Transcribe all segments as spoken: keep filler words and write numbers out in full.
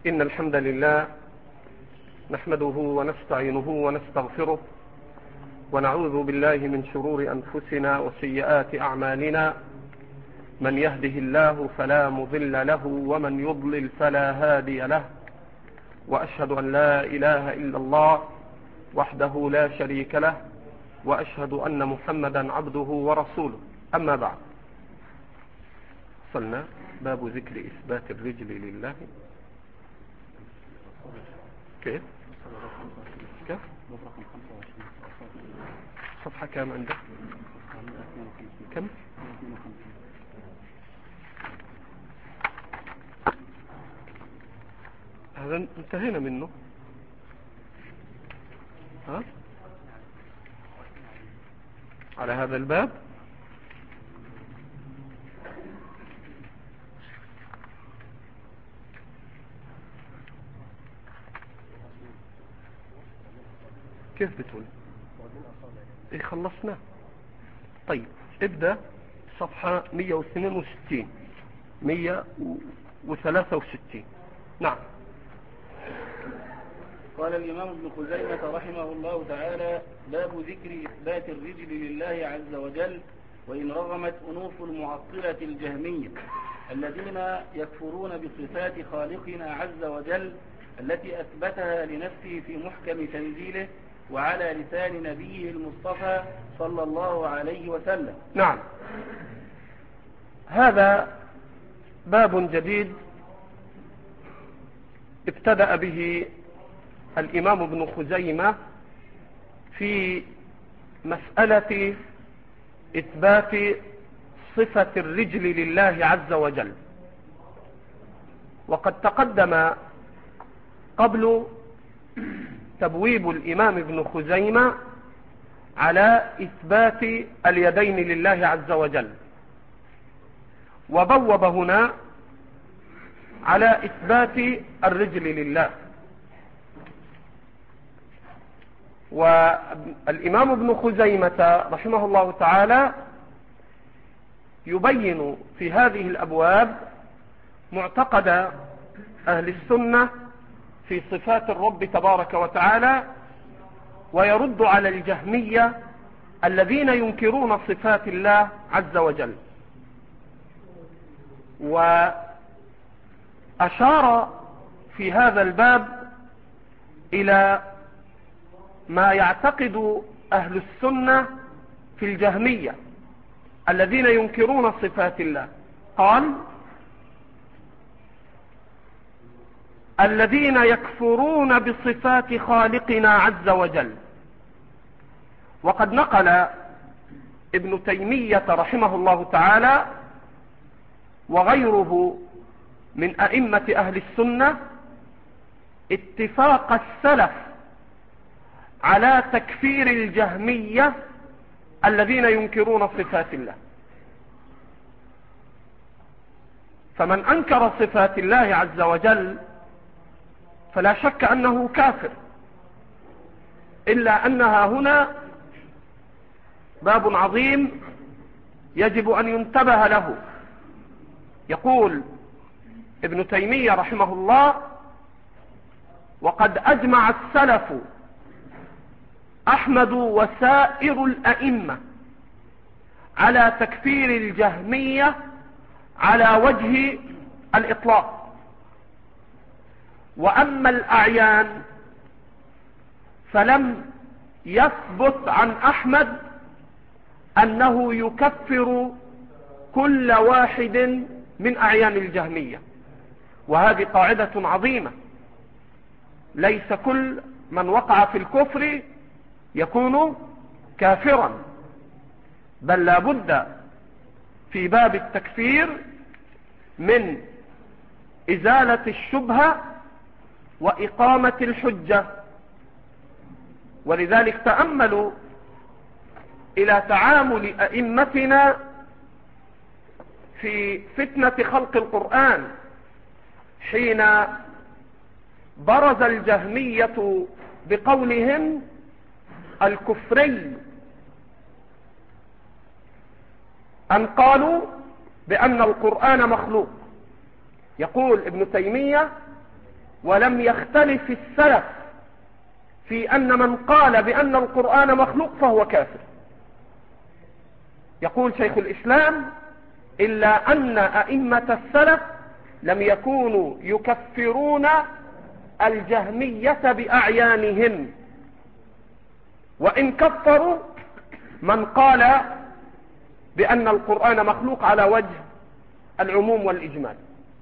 إن الحمد لله نحمده ونستعينه ونستغفره ونعوذ بالله من شرور أنفسنا وسيئات أعمالنا. من يهده الله فلا مضل له ومن يضلل فلا هادي له، وأشهد أن لا إله إلا الله وحده لا شريك له، وأشهد أن محمدا عبده ورسوله. أما بعد، وصلنا باب ذكر إثبات الرجل لله. كيف كيف صفحة كام عندك؟ كم؟ هذا انتهينا منه. ها؟ على هذا الباب كيف بتقول؟ ايه خلصنا. طيب ابدأ صفحة مية واثنين وستين مية وثلاثة وستين. نعم. قال الإمام ابن خزيمة رحمه الله تعالى: باب ذكر إثبات الرجل لله عز وجل، وإن رغمت أنوف المعطلة الجهمية الذين يكفرون بصفات خالقنا عز وجل التي أثبتها لنفسه في محكم تنزيله وعلى لسان نبيه المصطفى صلى الله عليه وسلم. نعم، هذا باب جديد ابتدأ به الإمام ابن خزيمة في مسألة إثبات صفة الرجل لله عز وجل. وقد تقدم قبل تبويب الإمام ابن خزيمة على إثبات اليدين لله عز وجل، وبوب هنا على إثبات الرجل لله. والإمام ابن خزيمة رحمه الله تعالى يبين في هذه الأبواب معتقد أهل السنة في صفات الرب تبارك وتعالى، ويرد على الجهمية الذين ينكرون صفات الله عز وجل. وأشار في هذا الباب إلى ما يعتقد أهل السنة في الجهمية الذين ينكرون صفات الله. قال: الذين يكفرون بصفات خالقنا عز وجل. وقد نقل ابن تيمية رحمه الله تعالى وغيره من أئمة أهل السنة اتفاق السلف على تكفير الجهمية الذين ينكرون صفات الله. فمن أنكر صفات الله عز وجل فلا شك أنه كافر، إلا أنها هنا باب عظيم يجب أن ينتبه له. يقول ابن تيمية رحمه الله: وقد أجمع السلف أحمد وسائر الأئمة على تكفير الجهمية على وجه الإطلاق. وأما الأعيان فلم يثبت عن أحمد أنه يكفر كل واحد من أعيان الجهمية. وهذه قاعدة عظيمة، ليس كل من وقع في الكفر يكون كافرا، بل لا بد في باب التكفير من إزالة الشبهة وإقامة الحجة. ولذلك تأملوا إلى تعامل أئمتنا في فتنة خلق القرآن حين برز الجهمية بقولهم الكفري، أن قالوا بأن القرآن مخلوق. يقول ابن تيمية: ولم يختلف السلف في أن من قال بأن القرآن مخلوق فهو كافر. يقول شيخ الإسلام: إلا أن أئمة السلف لم يكونوا يكفرون الجهمية بأعيانهم، وإن كفروا من قال بأن القرآن مخلوق على وجه العموم والإجمال.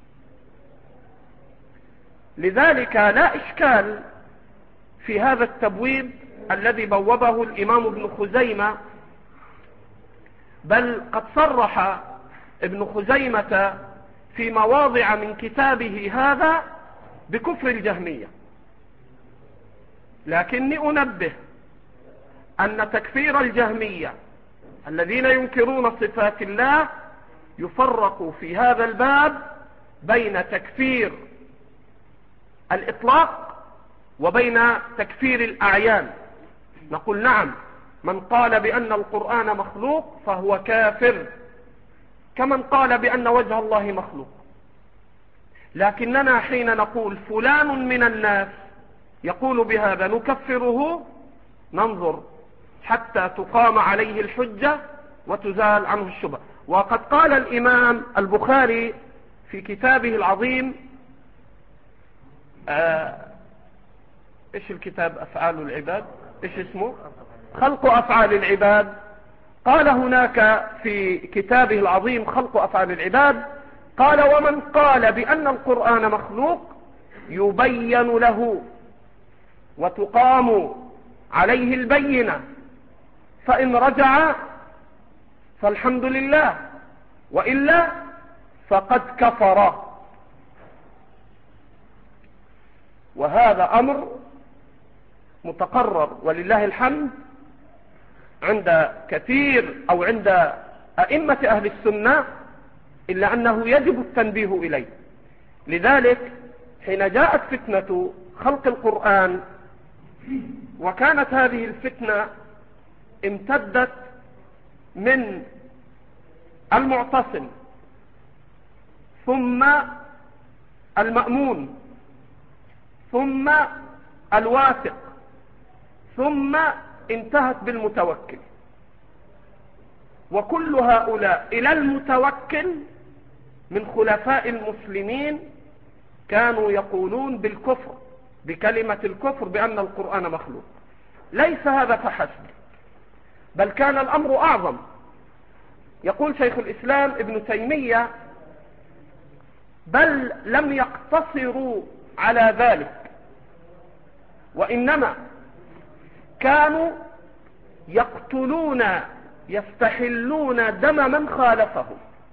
لذلك لا إشكال في هذا التبويب الذي بوبه الإمام ابن خزيمة، بل قد صرح ابن خزيمة في مواضع من كتابه هذا بكفر الجهمية. لكني أنبه أن تكفير الجهمية الذين ينكرون صفات الله يفرق في هذا الباب بين تكفير الإطلاق وبين تكفير الأعيان. نقول نعم، من قال بأن القرآن مخلوق فهو كافر كمن قال بأن وجه الله مخلوق. لكننا حين نقول فلان من الناس يقول بهذا نكفره، ننظر حتى تقام عليه الحجة وتزال عنه الشبهة. وقد قال الإمام البخاري في كتابه العظيم، آه ايش الكتاب؟ أفعال العباد، ايش اسمه؟ خلق أفعال العباد. قال هناك في كتابه العظيم خلق أفعال العباد، قال: ومن قال بأن القرآن مخلوق يبين له وتقام عليه البينة، فإن رجع فالحمد لله، وإلا فقد كفر. وهذا أمر متقرر ولله الحمد عند كثير أو عند أئمة أهل السنة، إلا أنه يجب التنبيه إليه. لذلك حين جاءت فتنة خلق القرآن، وكانت هذه الفتنة امتدت من المعتصم ثم المأمون ثم الواثق ثم انتهت بالمتوكل، وكل هؤلاء إلى المتوكل من خلفاء المسلمين كانوا يقولون بالكفر، بكلمة الكفر، بأن القرآن مخلوق. ليس هذا فحسب، بل كان الأمر أعظم. يقول شيخ الإسلام ابن تيمية: بل لم يقتصروا على ذلك، وإنما كانوا يقتلون يستحلون دم من خالفه،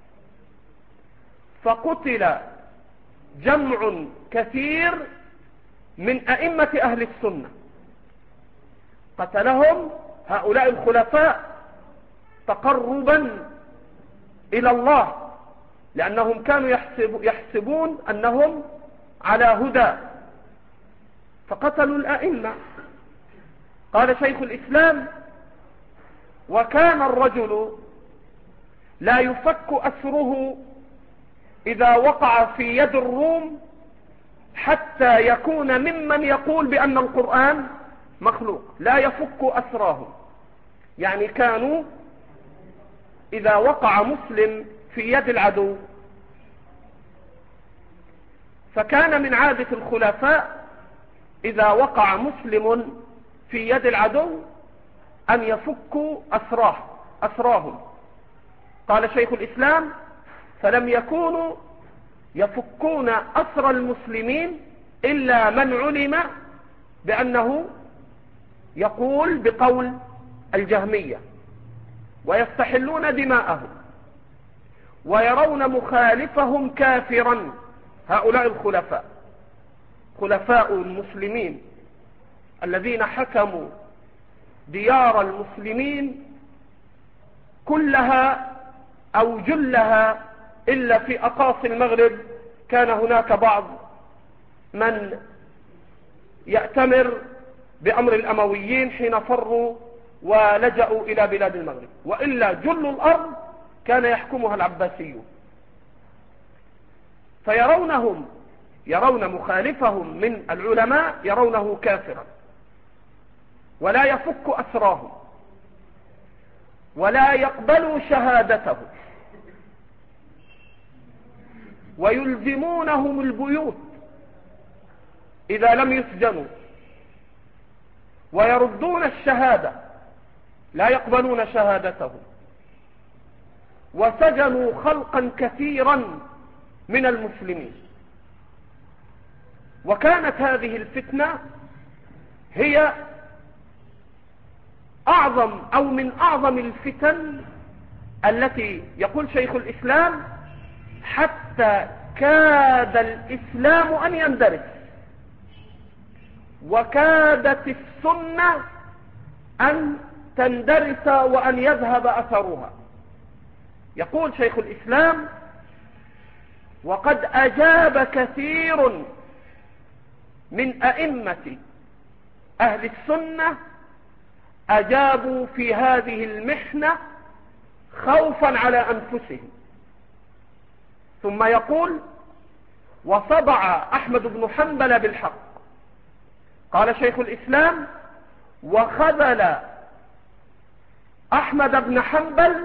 فقتل جمع كثير من أئمة أهل السنة، قتلهم هؤلاء الخلفاء تقربا إلى الله، لأنهم كانوا يحسب يحسبون أنهم على هدى، فقتلوا الأئمة. قال شيخ الإسلام: وكان الرجل لا يفك أسره إذا وقع في يد الروم حتى يكون ممن يقول بأن القرآن مخلوق، لا يفك أسراه. يعني كانوا إذا وقع مسلم في يد العدو، فكان من عادة الخلفاء إذا وقع مسلم في يد العدو أن يفكوا أسراه أسراهم. قال شيخ الإسلام: فلم يكونوا يفكون أسر المسلمين إلا من علم بأنه يقول بقول الجهمية، ويستحلون دماءهم ويرون مخالفهم كافرا. هؤلاء الخلفاء خلفاء المسلمين الذين حكموا ديار المسلمين كلها أو جلها، إلا في أقاصي المغرب كان هناك بعض من يأتمر بأمر الأمويين حين فروا ولجأوا إلى بلاد المغرب، وإلا جل الأرض كان يحكمها العباسيون. فيرونهم يرون مخالفهم من العلماء يرونه كافرا، ولا يفك أسراهم، ولا يقبلوا شهادته، ويلزمونهم البيوت إذا لم يسجنوا، ويردون الشهادة، لا يقبلون شهادته. وسجنوا خلقا كثيرا من المسلمين. وكانت هذه الفتنة هي أعظم أو من أعظم الفتن التي يقول شيخ الإسلام حتى كاد الإسلام أن يندرس، وكادت السنة أن تندرس وأن يذهب أثرها. يقول شيخ الإسلام: وقد أجاب كثير من أئمة أهل السنة أجابوا في هذه المحنة خوفا على أنفسهم. ثم يقول: وصدع أحمد بن حنبل بالحق. قال شيخ الإسلام: وخذل أحمد بن حنبل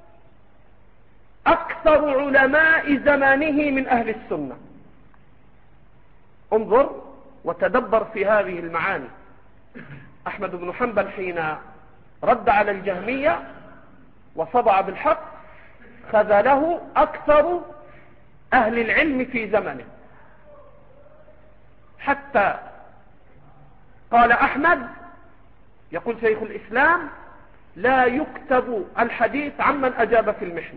أكثر علماء زمانه من أهل السنة. انظر وتدبر في هذه المعاني. أحمد بن حنبل حين رد على الجهمية وصدع بالحق خذله أكثر أهل العلم في زمنه، حتى قال أحمد، يقول شيخ الإسلام: لا يكتب الحديث عمن أجاب في المحنة.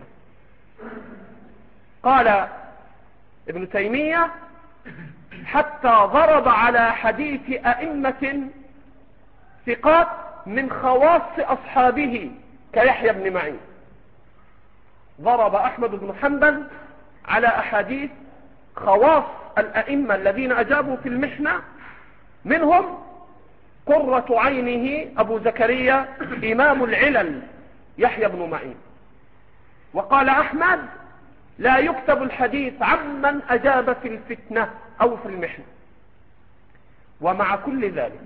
قال ابن تيمية: حتى ضرب على حديث أئمة ثقات من خواص أصحابه كيحيى بن معين. ضرب أحمد بن حنبل على أحاديث خواص الأئمة الذين أجابوا في المحنة، منهم قرة عينه أبو زكريا إمام العلل يحيى بن معين. وقال أحمد: لا يكتب الحديث عمن أجاب في الفتنة أو في المحنة. ومع كل ذلك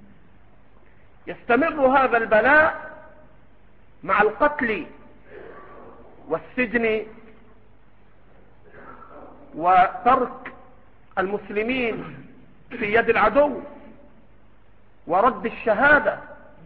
يستمر هذا البلاء مع القتل والسجن وترك المسلمين في يد العدو ورد الشهادة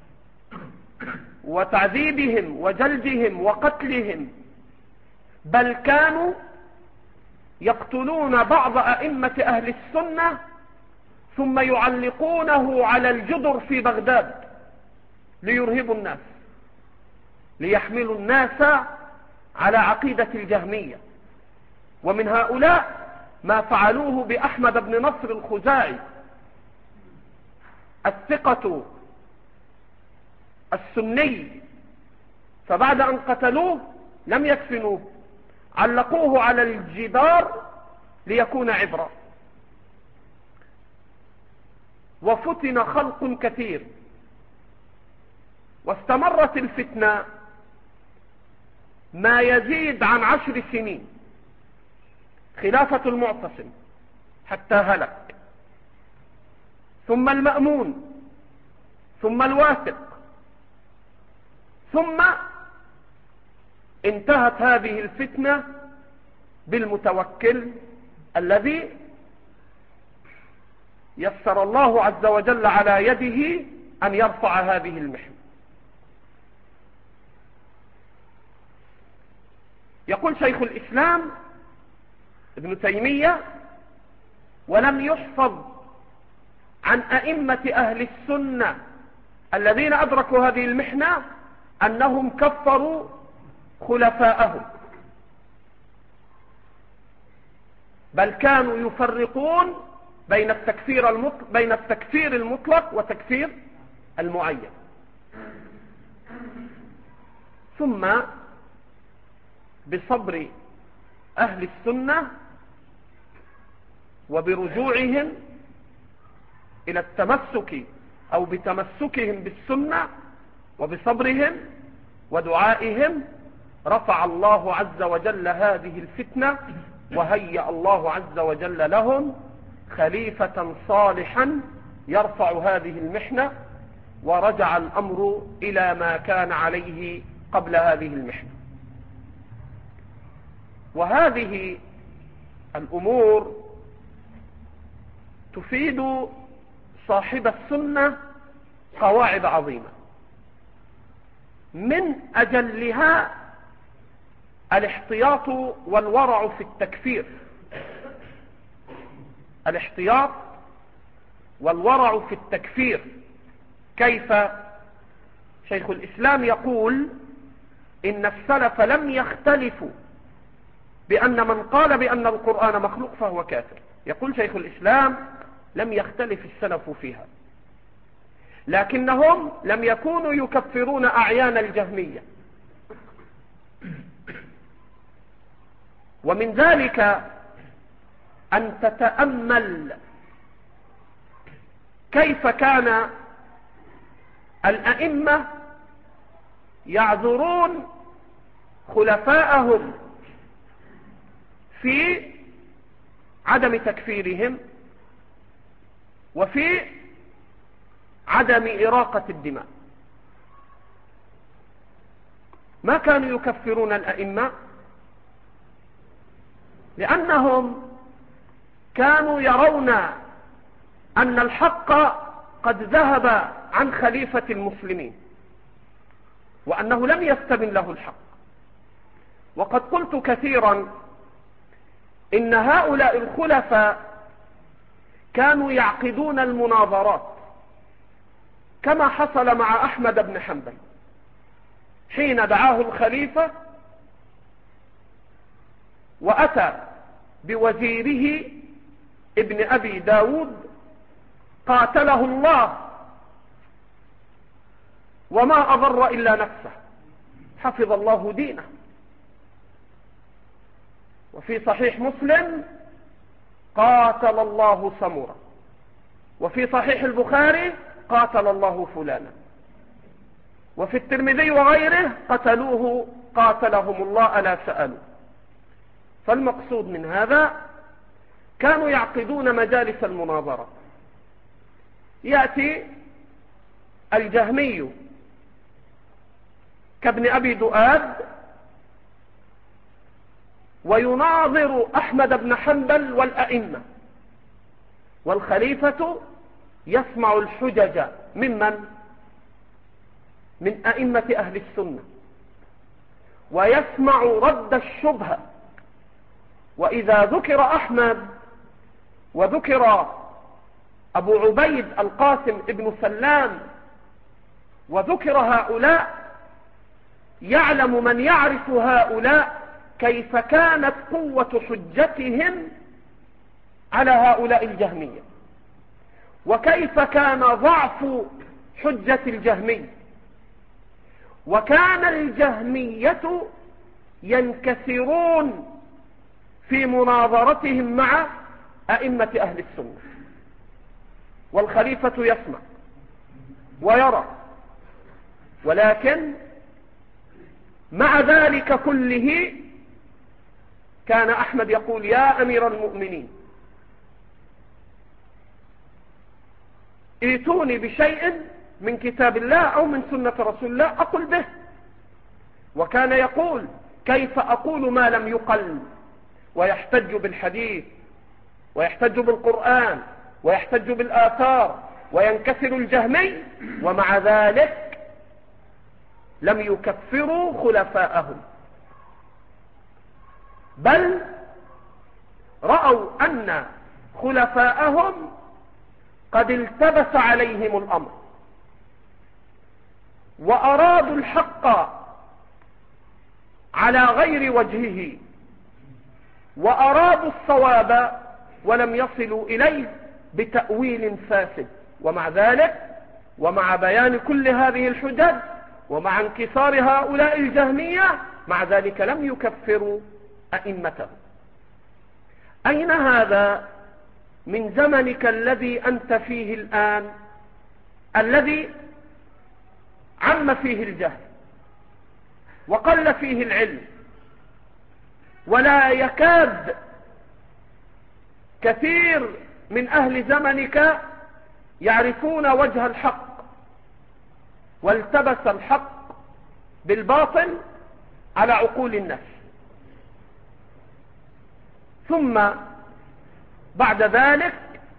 وتعذيبهم وجلدهم وقتلهم، بل كانوا يقتلون بعض أئمة أهل السنة ثم يعلقونه على الجدر في بغداد ليرهبوا الناس، ليحملوا الناس على عقيدة الجهمية. ومن هؤلاء ما فعلوه بأحمد بن نصر الخزاعي الثقة السني، فبعد أن قتلوه لم يدفنوه، علقوه على الجدار ليكون عبرة. وفتن خلق كثير، واستمرت الفتنة ما يزيد عن عشر سنين، خلافة المعتصم حتى هلك، ثم المأمون، ثم الواثق، ثم انتهت هذه الفتنة بالمتوكل الذي يسر الله عز وجل على يده أن يرفع هذه المحنة. يقول شيخ الإسلام ابن تيمية: ولم يحفظ عن أئمة أهل السنة الذين أدركوا هذه المحنة أنهم كفروا خلفاءهم، بل كانوا يفرقون بين التكفير المطلق, بين التكفير المطلق وتكفير المعين. ثم بصبر أهل السنة وبرجوعهم إلى التمسك أو بتمسكهم بالسنة وبصبرهم ودعائهم رفع الله عز وجل هذه الفتنة، وهيأ الله عز وجل لهم خليفة صالحا يرفع هذه المحنة، ورجع الأمر إلى ما كان عليه قبل هذه المحنة. وهذه الأمور تفيد صاحب السنة قواعد عظيمة، من أجلها الاحتياط والورع في التكفير. الاحتياط والورع في التكفير كيف؟ شيخ الإسلام يقول إن السلف لم يختلفوا بأن من قال بأن القرآن مخلوق فهو كافر. يقول شيخ الإسلام لم يختلف السلف فيها، لكنهم لم يكونوا يكفرون أعيان الجهمية. ومن ذلك أن تتأمل كيف كان الأئمة يعذرون خلفاءهم في عدم تكفيرهم وفي عدم إراقة الدماء. ما كانوا يكفرون الأئمة لأنهم كانوا يرون أن الحق قد ذهب عن خليفة المسلمين، وأنه لم يستبن له الحق. وقد قلت كثيرا إن هؤلاء الخلفاء كانوا يعقدون المناظرات، كما حصل مع أحمد بن حنبل حين دعاه الخليفة وأتى بوزيره ابن أبي داود قاتله الله وما أضر إلا نفسه، حفظ الله دينه. وفي صحيح مسلم قاتل الله سمرة، وفي صحيح البخاري قاتل الله فلانا، وفي الترمذي وغيره قتلوه قاتلهم الله ألا سألوا. فالمقصود من هذا كانوا يعقدون مجالس المناظرة. يأتي الجهمي كابن أبي دؤاد ويناظر أحمد بن حنبل والأئمة، والخليفة يسمع الحجج ممن؟ من أئمة أهل السنة، ويسمع رد الشبهة. وإذا ذكر أحمد وذكر أبو عبيد القاسم ابن سلام وذكر هؤلاء، يعلم من يعرف هؤلاء كيف كانت قوة حجتهم على هؤلاء الجهمية، وكيف كان ضعف حجة الجهمي. وكان الجهمية ينكسرون في مناظرتهم مع أئمة أهل السنة، والخليفة يسمع ويرى. ولكن مع ذلك كله كان أحمد يقول يا أمير المؤمنين ائتوني بشيء من كتاب الله أو من سنة رسول الله أقل به. وكان يقول كيف أقول ما لم يقل، ويحتج بالحديث ويحتج بالقرآن ويحتج بالآثار، وينكسر الجهمي، ومع ذلك لم يكفروا خلفاءهم، بل رأوا أن خلفاءهم قد التبس عليهم الأمر وأرادوا الحق على غير وجهه، وأرادوا الصواب ولم يصلوا إليه بتأويل فاسد. ومع ذلك ومع بيان كل هذه الحجج ومع انكسار هؤلاء الجهمية، مع ذلك لم يكفروا أئمتهم. أين هذا من زمنك الذي أنت فيه الآن، الذي عم فيه الجهل وقل فيه العلم، ولا يكاد كثير من أهل زمنك يعرفون وجه الحق، والتبس الحق بالباطل على عقول الناس، ثم بعد ذلك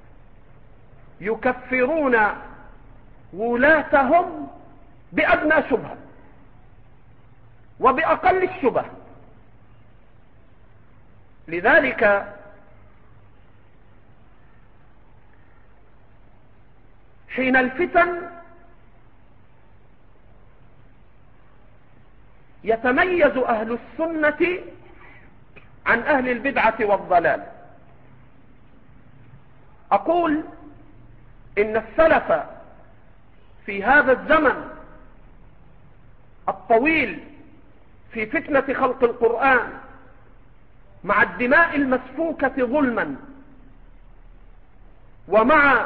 يكفرون ولاتهم بأدنى شبهة وبأقل الشبه. لذلك حين الفتن يتميز أهل السنة عن أهل البدعة والضلال. أقول إن السلف في هذا الزمن الطويل في فتنة خلق القرآن مع الدماء المسفوكة ظلما ومع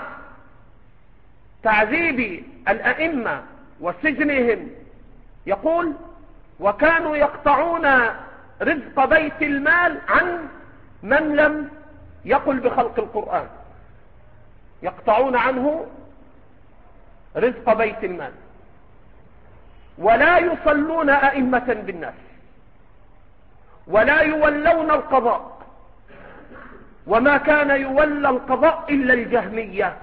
تعذيب الأئمة وسجنهم، يقول: وكانوا يقطعون رزق بيت المال عن من لم يقل بخلق القرآن، يقطعون عنه رزق بيت المال، ولا يصلون أئمة بالناس، ولا يولون القضاء، وما كان يولى القضاء إلا الجهمية.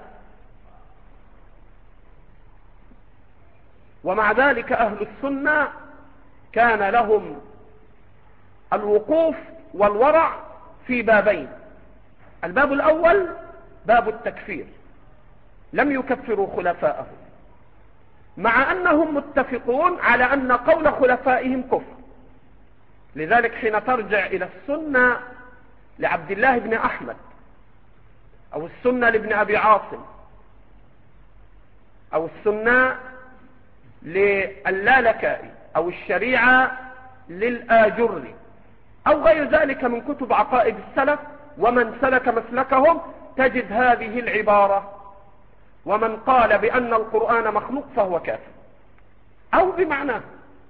ومع ذلك أهل السنة كان لهم الوقوف والورع في بابين: الباب الأول باب التكفير، لم يكفروا خلفاءهم، مع أنهم متفقون على أن قول خلفائهم كفر. لذلك حين ترجع إلى السنة لعبد الله بن أحمد، أو السنة لابن أبي عاصم، أو السنة للالكائي، أو الشريعة للآجري، أو غير ذلك من كتب عقائد السلف ومن سلك مسلكهم، تجد هذه العبارة: ومن قال بأن القرآن مخلوق فهو كافر، أو بمعناه.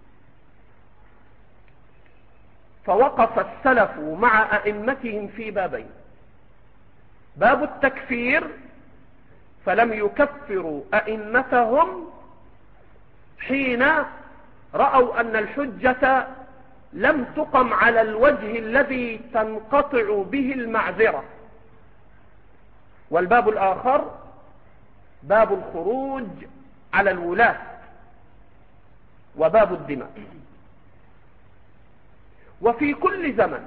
فوقف السلف مع أئمتهم في بابين: باب التكفير، فلم يكفروا أئمتهم حين رأوا أن الحجة لم تقم على الوجه الذي تنقطع به المعذرة. والباب الآخر باب الخروج على الولاة وباب الدماء. وفي كل زمن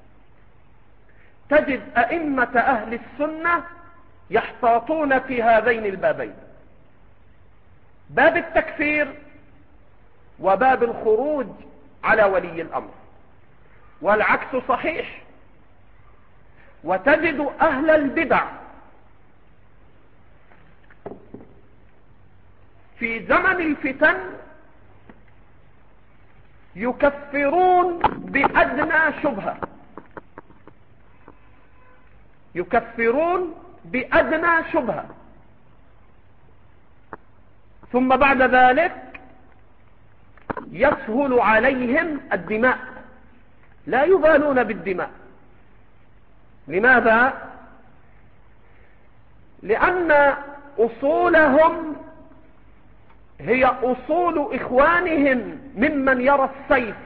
تجد أئمة أهل السنة يحتاطون في هذين البابين: باب التكفير وباب الخروج على ولي الأمر. والعكس صحيح، وتجد أهل البدع في زمن الفتن يكفرون بأدنى شبهة، يكفرون بأدنى شبهة، ثم بعد ذلك يسهل عليهم الدماء، لا يبالون بالدماء. لماذا؟ لأن أصولهم هي أصول إخوانهم ممن يرى السيف.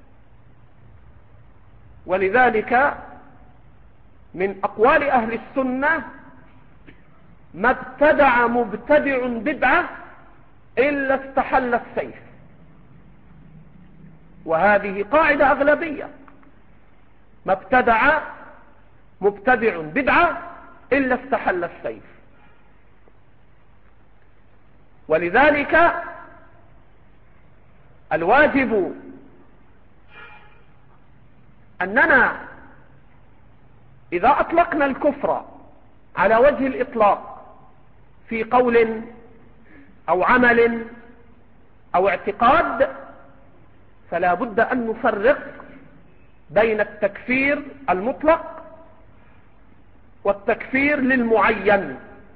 ولذلك من أقوال أهل السنة: ما ابتدع مبتدع بدعة إلا استحل السيف. وهذه قاعدة أغلبية: ما ابتدع مبتدع بدعة إلا استحل السيف. ولذلك الواجب أننا إذا أطلقنا الكفر على وجه الإطلاق في قول أو عمل أو اعتقاد، فلا بد أن نفرق بين التكفير المطلق والتكفير للمعين.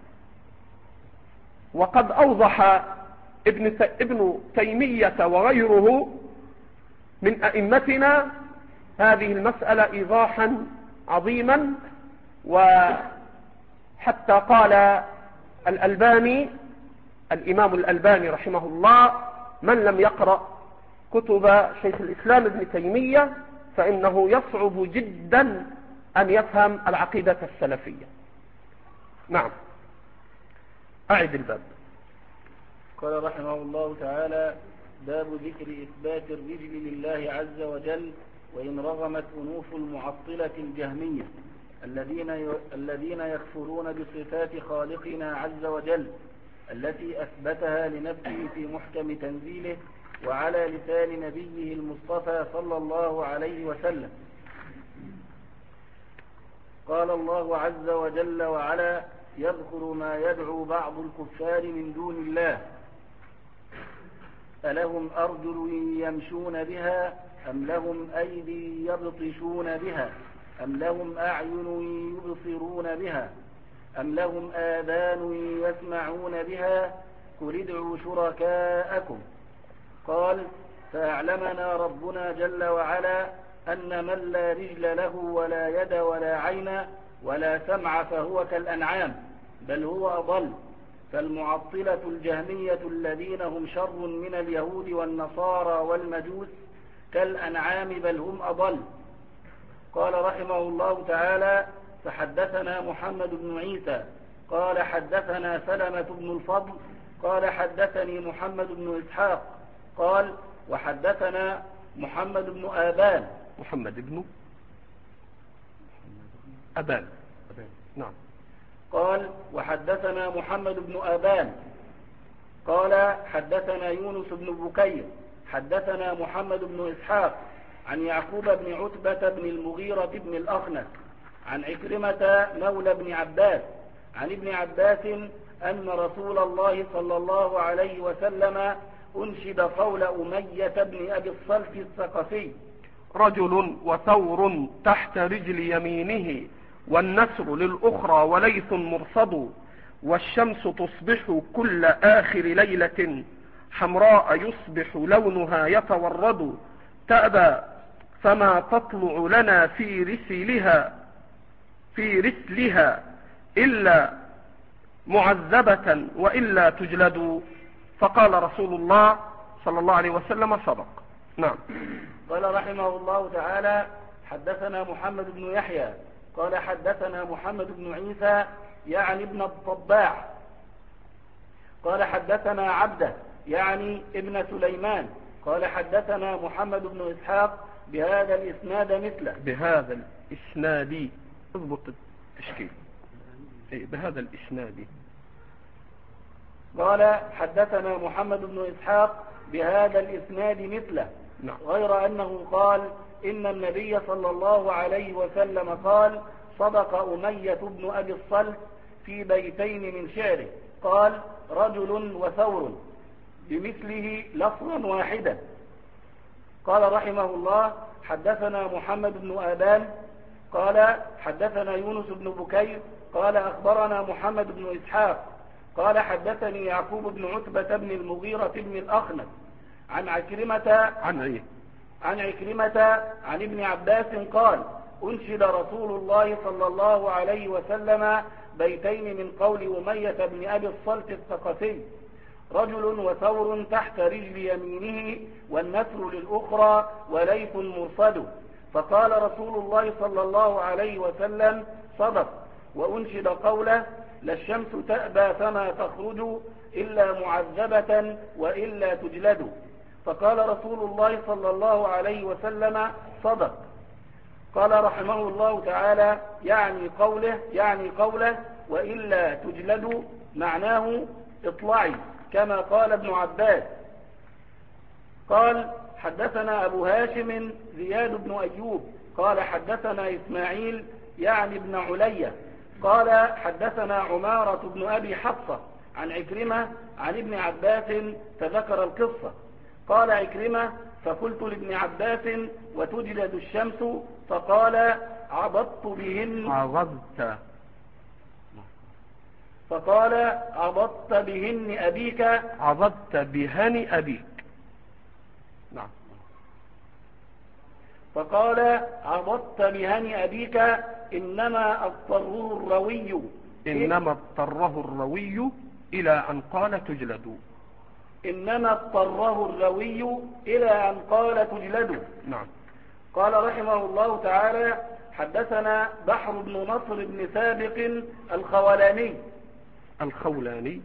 وقد أوضح ابن ابن تيمية وغيره من أئمتنا هذه المسألة إيضاحا عظيما، وحث حتى قال الألباني الإمام الألباني رحمه الله: من لم يقرأ كتب شيخ الإسلام ابن تيمية فإنه يصعب جدا أن يفهم العقيدة السلفية. نعم، أعد الباب. قال رحمه الله تعالى: باب ذكر إثبات الرجل لله عز وجل وإن رغمت أنوف المعطلة الجهمية الذين الذين يكفرون بصفات خالقنا عز وجل التي أثبتها لنفسه في محكم تنزيله وعلى لسان نبيه المصطفى صلى الله عليه وسلم. قال الله عز وجل وعلا يذكر ما يدعو بعض الكفار من دون الله: ألهم أرجل يمشون بها أم لهم أيدي يبطشون بها أم لهم أعين يبصرون بها أم لهم آذان يسمعون بها قل ادعوا شركاءكم. قال: فأعلمنا ربنا جل وعلا أن من لا رجل له ولا يد ولا عين ولا سمع فهو كالأنعام بل هو أضل، فالمعطلة الجهمية الذين هم شر من اليهود والنصارى والمجوس كالأنعام بل هم أضل. قال رحمه الله تعالى: فحدثنا محمد بن عيسى قال حدثنا سلمة بن الفضل قال حدثني محمد بن إسحاق قال وحدثنا محمد بن آبان محمد بن أبان نعم قال وحدثنا محمد بن آبان قال حدثنا يونس بن بكير حدثنا محمد بن إسحاق عن يعقوب بن عتبة بن المغيرة بن الأخنس عن عكرمة مولى بن عباس عن ابن عباس أن رسول الله صلى الله عليه وسلم أنشد قول أمية بن أبي الصلت الثقفي: رجل وثور تحت رجل يمينه والنسر للأخرى وليث مرصد والشمس تصبح كل آخر ليلة حمراء يصبح لونها يتورد تأبى فما تطلع لنا في رسلها في رسلها إلا معذبة وإلا تجلد. فقال رسول الله صلى الله عليه وسلم: صدق. نعم. قال رحمه الله تعالى: حدثنا محمد بن يحيى قال حدثنا محمد بن عيسى يعني ابن الطباع قال حدثنا عبده يعني ابن سليمان قال حدثنا محمد بن إسحاق بهذا الإسناد مثله. بهذا الإسناد اضبط التشكيل. بهذا الإسناد. قال حدثنا محمد بن إسحاق بهذا الإسناد مثله. نعم. غير أنه قال إن النبي صلى الله عليه وسلم قال: صدق أمية بن أبي الصلت في بيتين من شعره، قال: رجل وثور، بمثله لفظا واحدا. قال رحمه الله: حدثنا محمد بن آبان قال حدثنا يونس بن بكير قال أخبرنا محمد بن إسحاق قال حدثني يعقوب بن عتبة بن المغيرة بن الأخنس عن عكرمة عن ايه؟ عن عكرمة عن ابن عباس قال: أنشد رسول الله صلى الله عليه وسلم بيتين من قول أمية بن أبي الصلت الثقفي: رجل وثور تحت رجل يمينه والنسر للأخرى وليث مرصد. فقال رسول الله صلى الله عليه وسلم: صدق. وأنشد قوله: لا الشمس تأبى فما تخرج إلا معذبة وإلا تجلد. فقال رسول الله صلى الله عليه وسلم: صدق. قال رحمه الله تعالى: يعني قوله يعني قوله وإلا تجلد معناه اطلعي كما قال ابن عباس. قال حدثنا أبو هاشم زياد بن أيوب قال حدثنا إسماعيل يعني ابن علية قال حدثنا عمارة بن أبي حفصة عن عكرمة عن ابن عباس فذكر القصة. قال عكرمة: فقلت لابن عباس: وتجلد الشمس؟ فقال: عبطت بهن عبطت فقال عبطت بهن أبيك عبطت بهن أبيك. نعم. فقال: عبطت بهن أبيك إنما أضطره الروي إنما اضطره الروي إلى أن قال تجلد. إنما اضطره الروي إلى أن قال تجلد. نعم. قال رحمه الله تعالى: حدثنا بحر بن نصر بن سابق الخولاني الخولاني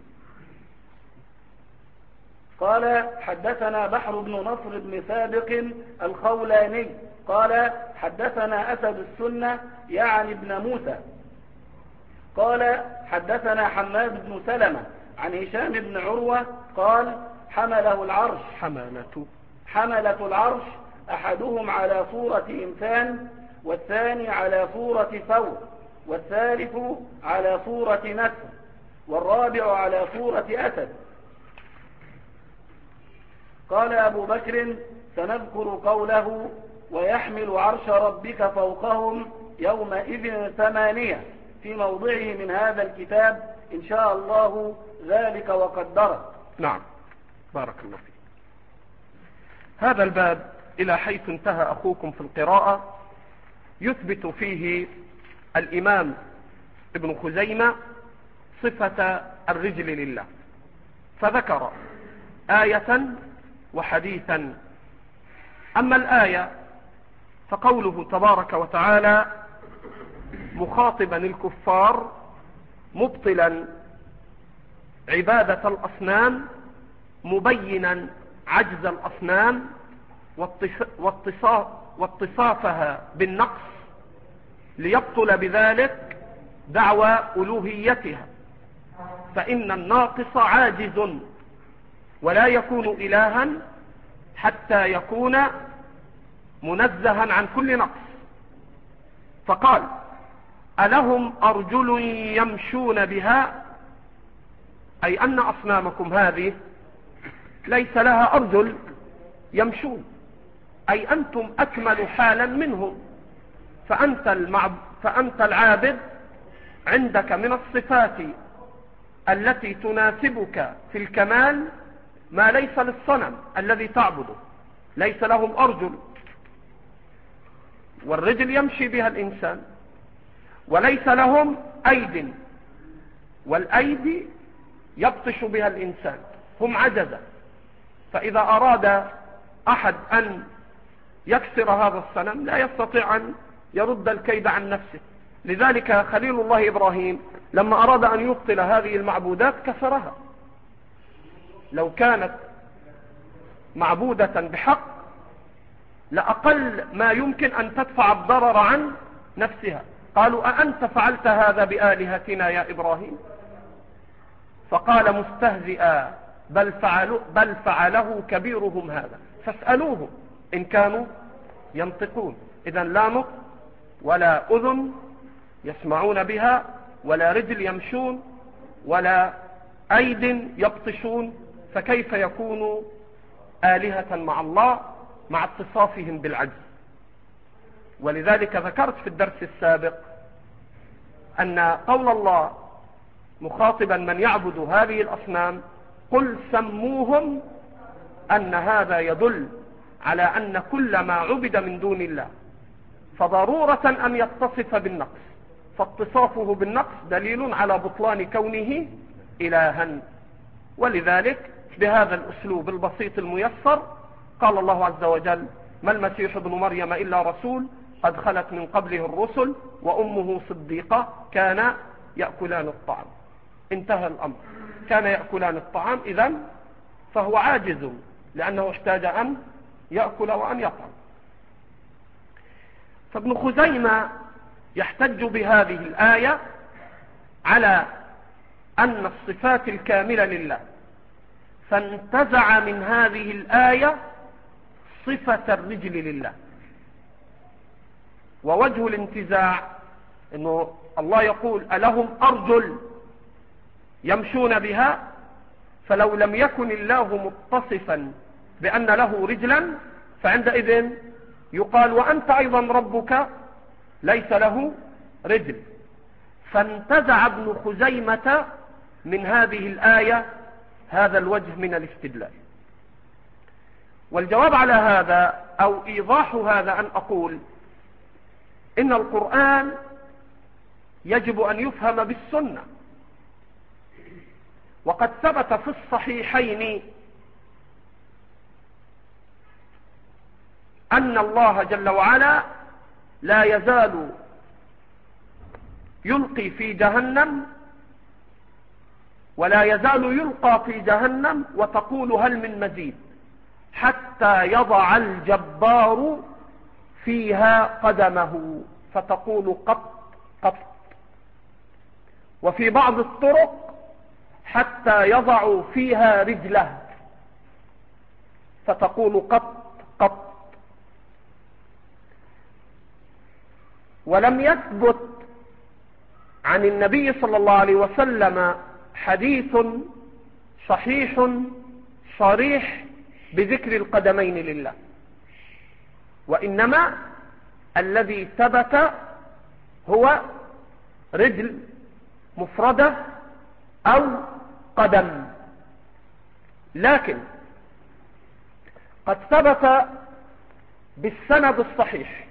قال حدثنا بحر بن نصر بن سابق الخولاني قال حدثنا أسد السنة يعني ابن موسى قال حدثنا حماد بن سلمة عن هشام بن عروة قال حمله العرش حملة حملة العرش أحدهم على صورة إنسان والثاني على صورة ثور والثالث على صورة نسر والرابع على صورة أسد. قال أبو بكر: سنذكر قوله ويحمل عرش ربك فوقهم يومئذ ثمانية في موضعه من هذا الكتاب إن شاء الله ذلك وقدره. نعم، بارك الله فيك. هذا الباب إلى حيث انتهى أخوكم في القراءة يثبت فيه الإمام ابن خزيمة صفة الرجل لله، فذكر آية وحديثا. أما الآية فقوله تبارك وتعالى مخاطبا الكفار مبطلا عبادة الأصنام مبينا عجز الأصنام واتصافها بالنقص ليبطل بذلك دعوى ألوهيتها، فإن الناقص عاجز ولا يكون إلها حتى يكون منزها عن كل نقص. فقال ألهم أرجل يمشون بها، أي أن أصنامكم هذه ليس لها أرجل يمشون، أي أنتم أكمل حالا منهم، فأنت, المعب... فأنت العابد عندك من الصفات التي تناسبك في الكمال ما ليس للصنم الذي تعبده، ليس لهم أرجل، والرجل يمشي بها الإنسان، وليس لهم أيد، والأيدي يبطش بها الإنسان، هم عجزة. فإذا أراد أحد أن يكسر هذا الصنم لا يستطيع أن يرد الكيد عن نفسه. لذلك خليل الله إبراهيم لما أراد أن يبطل هذه المعبودات كسرها. لو كانت معبودة بحق لأقل ما يمكن أن تدفع الضرر عن نفسها. قالوا أأنت فعلت هذا بآلهتنا يا إبراهيم؟ فقال مستهزئا بل, فعلوا بل فعله كبيرهم هذا فاسألوهم إن كانوا ينطقون. إذن لا نطق ولا أذن يسمعون بها، ولا رجل يمشون، ولا أيد يبطشون، فكيف يكونوا آلهة مع الله مع اتصافهم بالعجز؟ ولذلك ذكرت في الدرس السابق أن قول الله مخاطبا من يعبد هذه الأصنام قل سموهم، أن هذا يدل على أن كل ما عبد من دون الله فضرورة أن يتصف بالنقص، فاتصافه بالنقص دليل على بطلان كونه إلها. ولذلك بهذا الأسلوب البسيط الميسر قال الله عز وجل ما المسيح ابن مريم إلا رسول قد خلت من قبله الرسل وأمه صديقة كان يأكلان الطعام. انتهى الأمر، كان يأكلان الطعام، إذن فهو عاجز لأنه احتاج أن يأكل وأن يطعم. فابن خزيمة يحتج بهذه الآية على أن الصفات الكاملة لله، فانتزع من هذه الآية صفة الرجل لله. ووجه الانتزاع أنه الله يقول ألهم أرجل يمشون بها، فلو لم يكن الله متصفا بأن له رجلا فعندئذ يقال وأنت أيضا ربك ليس له رجل. فانتزع ابن خزيمة من هذه الآية هذا الوجه من الاستدلال. والجواب على هذا أو إيضاح هذا أن أقول إن القرآن يجب أن يفهم بالسنة. وقد ثبت في الصحيحين أن الله جل وعلا لا يزال يلقي في جهنم ولا يزال يلقى في جهنم وتقول هل من مزيد، حتى يضع الجبار فيها قدمه فتقول قط قط. وفي بعض الطرق حتى يضع فيها رجله فتقول قط قط. ولم يثبت عن النبي صلى الله عليه وسلم حديث صحيح صريح بذكر القدمين لله، وإنما الذي ثبت هو رجل مفردة أو قدم. لكن قد ثبت بالسند الصحيح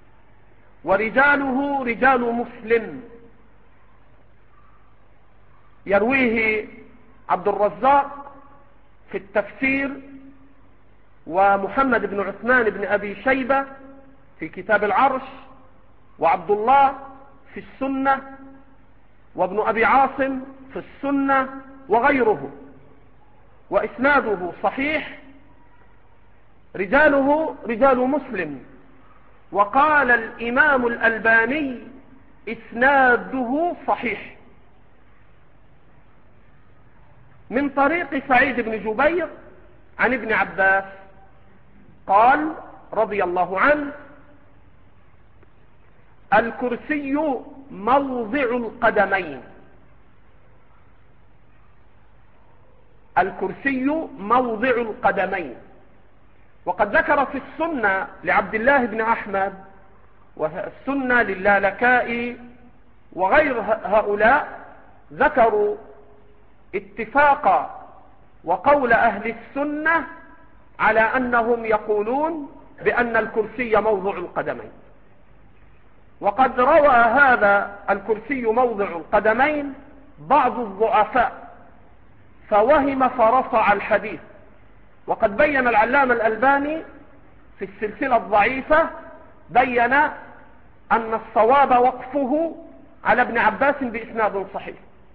ورجاله رجال مسلم، يرويه عبد الرزاق في التفسير ومحمد بن عثمان بن أبي شيبة في كتاب العرش وعبد الله في السنة وابن أبي عاصم في السنة وغيره، وإسناده صحيح، رجاله رجال مسلم. وقال الإمام الألباني إسناده صحيح من طريق سعيد بن جبير عن ابن عباس قال رضي الله عنه: الكرسي موضع القدمين. الكرسي موضع القدمين. وقد ذكر في السنة لعبد الله بن أحمد والسنة للالكائي وغير هؤلاء ذكروا اتفاق وقول أهل السنة على أنهم يقولون بأن الكرسي موضع القدمين. وقد روى هذا الكرسي موضع القدمين بعض الضعفاء فوهم فرفع الحديث. وقد بين العلامة الألباني في السلسلة الضعيفة بين أن الصواب وقفه على ابن عباس بإسناد صحيح،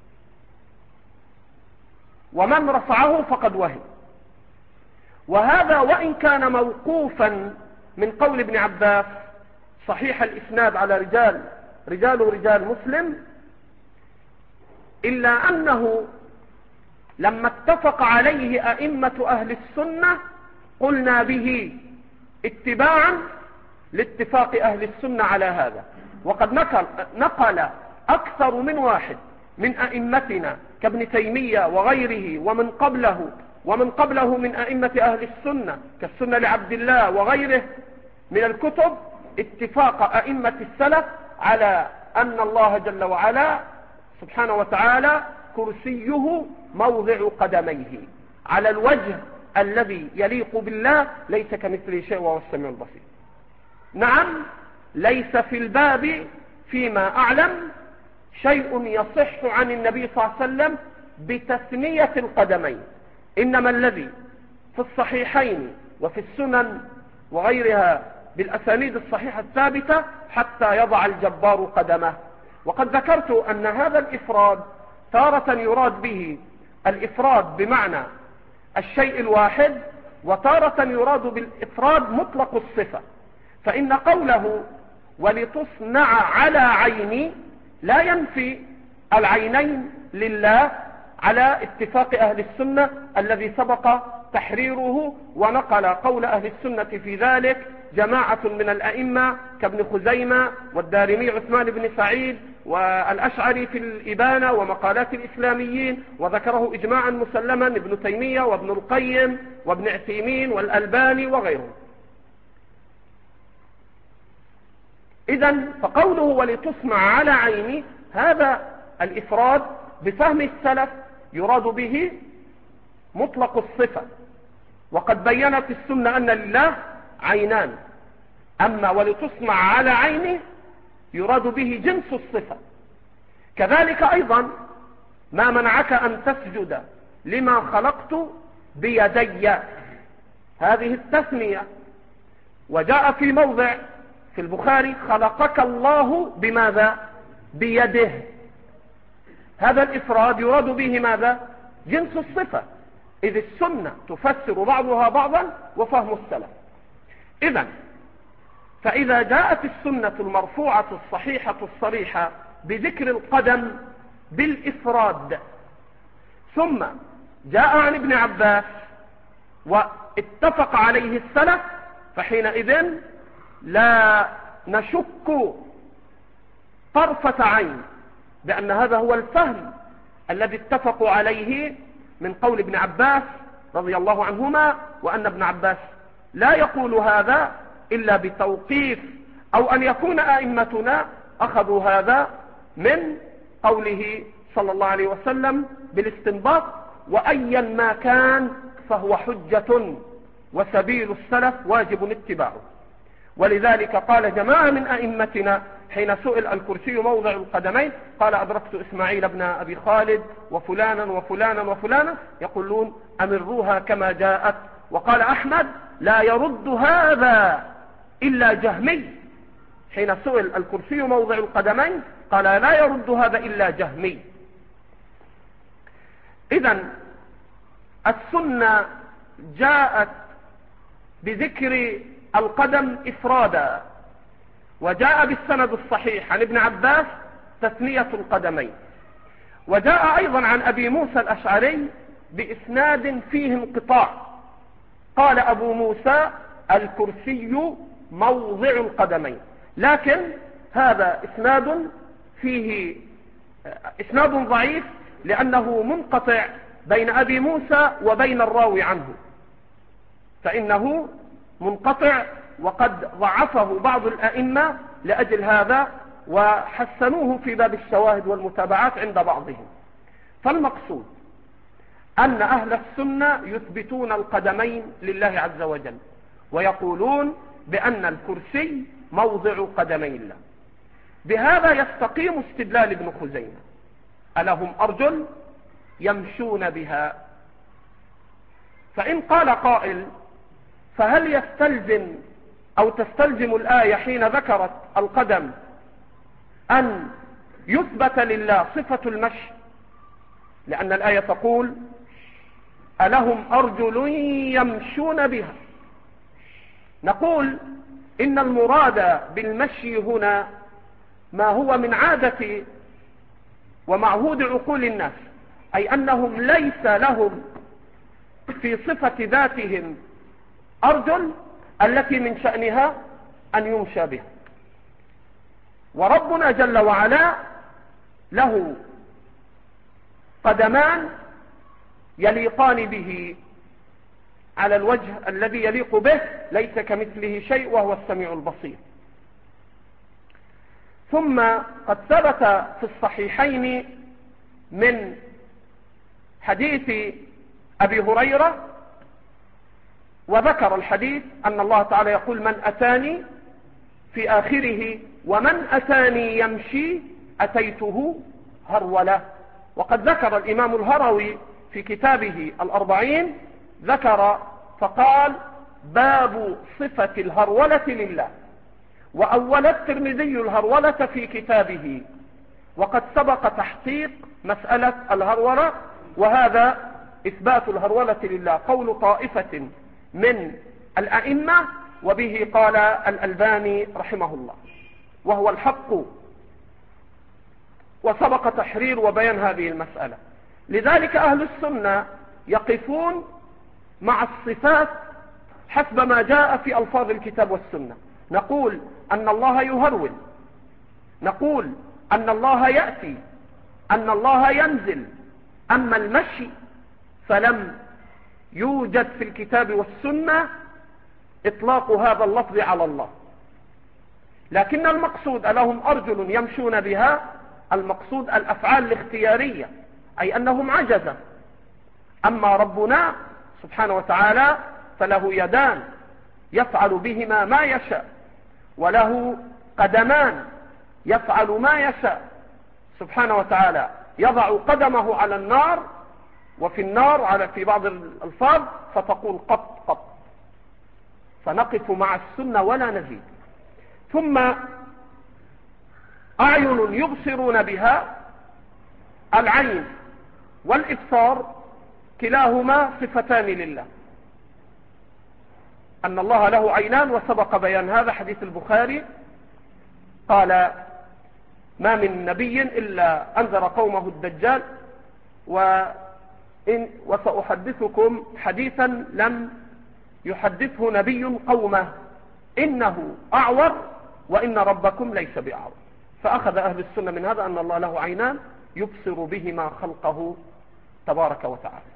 ومن رفعه فقد وهم. وهذا وإن كان موقوفا من قول ابن عباس صحيح الإسناد على رجال رجال رجال مسلم، إلا أنه لما اتفق عليه أئمة أهل السنة قلنا به اتباعا لاتفاق أهل السنة على هذا. وقد نقل, نقل أكثر من واحد من أئمتنا كابن تيمية وغيره ومن قبله ومن قبله من أئمة أهل السنة كالسنة لعبد الله وغيره من الكتب اتفاق أئمة السلف على أن الله جل وعلا سبحانه وتعالى كرسيه موضع قدميه على الوجه الذي يليق بالله، ليس كمثله شيء وهو السميع البصير. نعم، ليس في الباب فيما أعلم شيء يصح عن النبي صلى الله عليه وسلم بتثنية القدمين، إنما الذي في الصحيحين وفي السنن وغيرها بالأسانيد الصحيحة الثابتة حتى يضع الجبار قدمه. وقد ذكرت أن هذا الإفراد تارة يراد به الإفراد بمعنى الشيء الواحد، وتارة يراد بالإفراد مطلق الصفة. فإن قوله ولتصنع على عيني لا ينفي العينين لله على اتفاق أهل السنة الذي سبق تحريره، ونقل قول أهل السنة في ذلك جماعة من الأئمة كابن خزيمة والدارمي عثمان بن سعيد والأشعري في الإبانة ومقالات الإسلاميين، وذكره إجماعا مسلما ابن تيمية وابن القيم وابن عثيمين والألباني وغيرهم. إذن فقوله ولتصنع على عيني هذا الإفراد بفهم السلف يراد به مطلق الصفة. وقد بينت السنة أن لله عينان، أما ولتصنع على عينه يراد به جنس الصفة، كذلك أيضا ما منعك أن تسجد لما خلقت بيدي، هذه التثنية. وجاء في موضع في البخاري خلقك الله بماذا؟ بيده. هذا الإفراد يراد به ماذا؟ جنس الصفة، إذ السنة تفسر بعضها بعضا وفهم السلف. إذن فإذا جاءت السنة المرفوعة الصحيحة الصريحة بذكر القدم بالإفراد ثم جاء عن ابن عباس واتفق عليه السلف، فحينئذ لا نشك طرفة عين بأن هذا هو الفهم الذي اتفقوا عليه من قول ابن عباس رضي الله عنهما، وأن ابن عباس لا يقول هذا إلا بتوقيف، أو أن يكون أئمتنا أخذوا هذا من قوله صلى الله عليه وسلم بالاستنباط، وأيا ما كان فهو حجة وسبيل السلف واجب اتباعه. ولذلك قال جماعة من أئمتنا حين سئل الكرسي موضع القدمين قال أدركت إسماعيل بن أبي خالد وفلانا وفلانا وفلانا يقولون أمروها كما جاءت. وقال أحمد لا يرد هذا إلا جهمي، حين سئل الكرسي موضع القدمين قال لا يرد هذا إلا جهمي. إذن السنة جاءت بذكر القدم إفرادا، وجاء بالسند الصحيح عن ابن عباس تثنية القدمين، وجاء أيضا عن أبي موسى الأشعري بإسناد فيه انقطاع، قال أبو موسى الكرسي موضع القدمين، لكن هذا إسناد فيه إسناد ضعيف لأنه منقطع بين أبي موسى وبين الراوي عنه، فإنه منقطع وقد ضعفه بعض الأئمة لأجل هذا وحسنوه في باب الشواهد والمتابعات عند بعضهم. فالمقصود أن أهل السنة يثبتون القدمين لله عز وجل، ويقولون بأن الكرسي موضع قدمي الله. بهذا يستقيم استدلال ابن خزيمة: ألهم أرجل يمشون بها؟ فإن قال قائل فهل يستلزم أو تستلزم الآية حين ذكرت القدم أن يثبت لله صفة المشي؟ لأن الآية تقول ألهم أرجل يمشون بها. نقول إن المراد بالمشي هنا ما هو من عادة ومعهود عقول الناس، أي أنهم ليس لهم في صفة ذاتهم أرجل التي من شأنها أن يمشى بها، وربنا جل وعلا له قدمان يليقان به على الوجه الذي يليق به، ليس كمثله شيء وهو السميع البصير. ثم قد ثبت في الصحيحين من حديث أبي هريرة، وذكر الحديث أن الله تعالى يقول من أتاني في آخره ومن أتاني يمشي أتيته هرولة. وقد ذكر الإمام الهروي في كتابه الأربعين ذكر فقال باب صفة الهرولة لله، وأول الترمذي الهرولة في كتابه، وقد سبق تحقيق مسألة الهرولة، وهذا إثبات الهرولة لله قول طائفة من الأئمة، وبه قال الألباني رحمه الله، وهو الحق، وسبق تحرير وبيان هذه المسألة. لذلك أهل السنة يقفون مع الصفات حسب ما جاء في ألفاظ الكتاب والسنة. نقول أن الله يهرول، نقول أن الله يأتي، أن الله ينزل. أما المشي فلم يوجد في الكتاب والسنة إطلاق هذا اللفظ على الله، لكن المقصود ألهم أرجل يمشون بها، المقصود الأفعال الاختيارية، أي أنهم عجزة. أما ربنا سبحانه وتعالى فله يدان يفعل بهما ما يشاء، وله قدمان يفعل ما يشاء سبحانه وتعالى يضع قدمه على النار، وفي النار على في بعض الألفاظ فتقول قط قط، فنقف مع السنة ولا نزيد. ثم أعين يبصرون بها، العين والإبصار كلاهما صفتان لله، أن الله له عينان، وسبق بيان هذا حديث البخاري قال ما من نبي إلا أنذر قومه الدجال، وإن وسأحدثكم حديثا لم يحدثه نبي قومه إنه أعور وإن ربكم ليس بأعور. فأخذ أهل السنة من هذا أن الله له عينان يبصر بهما خلقه تبارك وتعالى.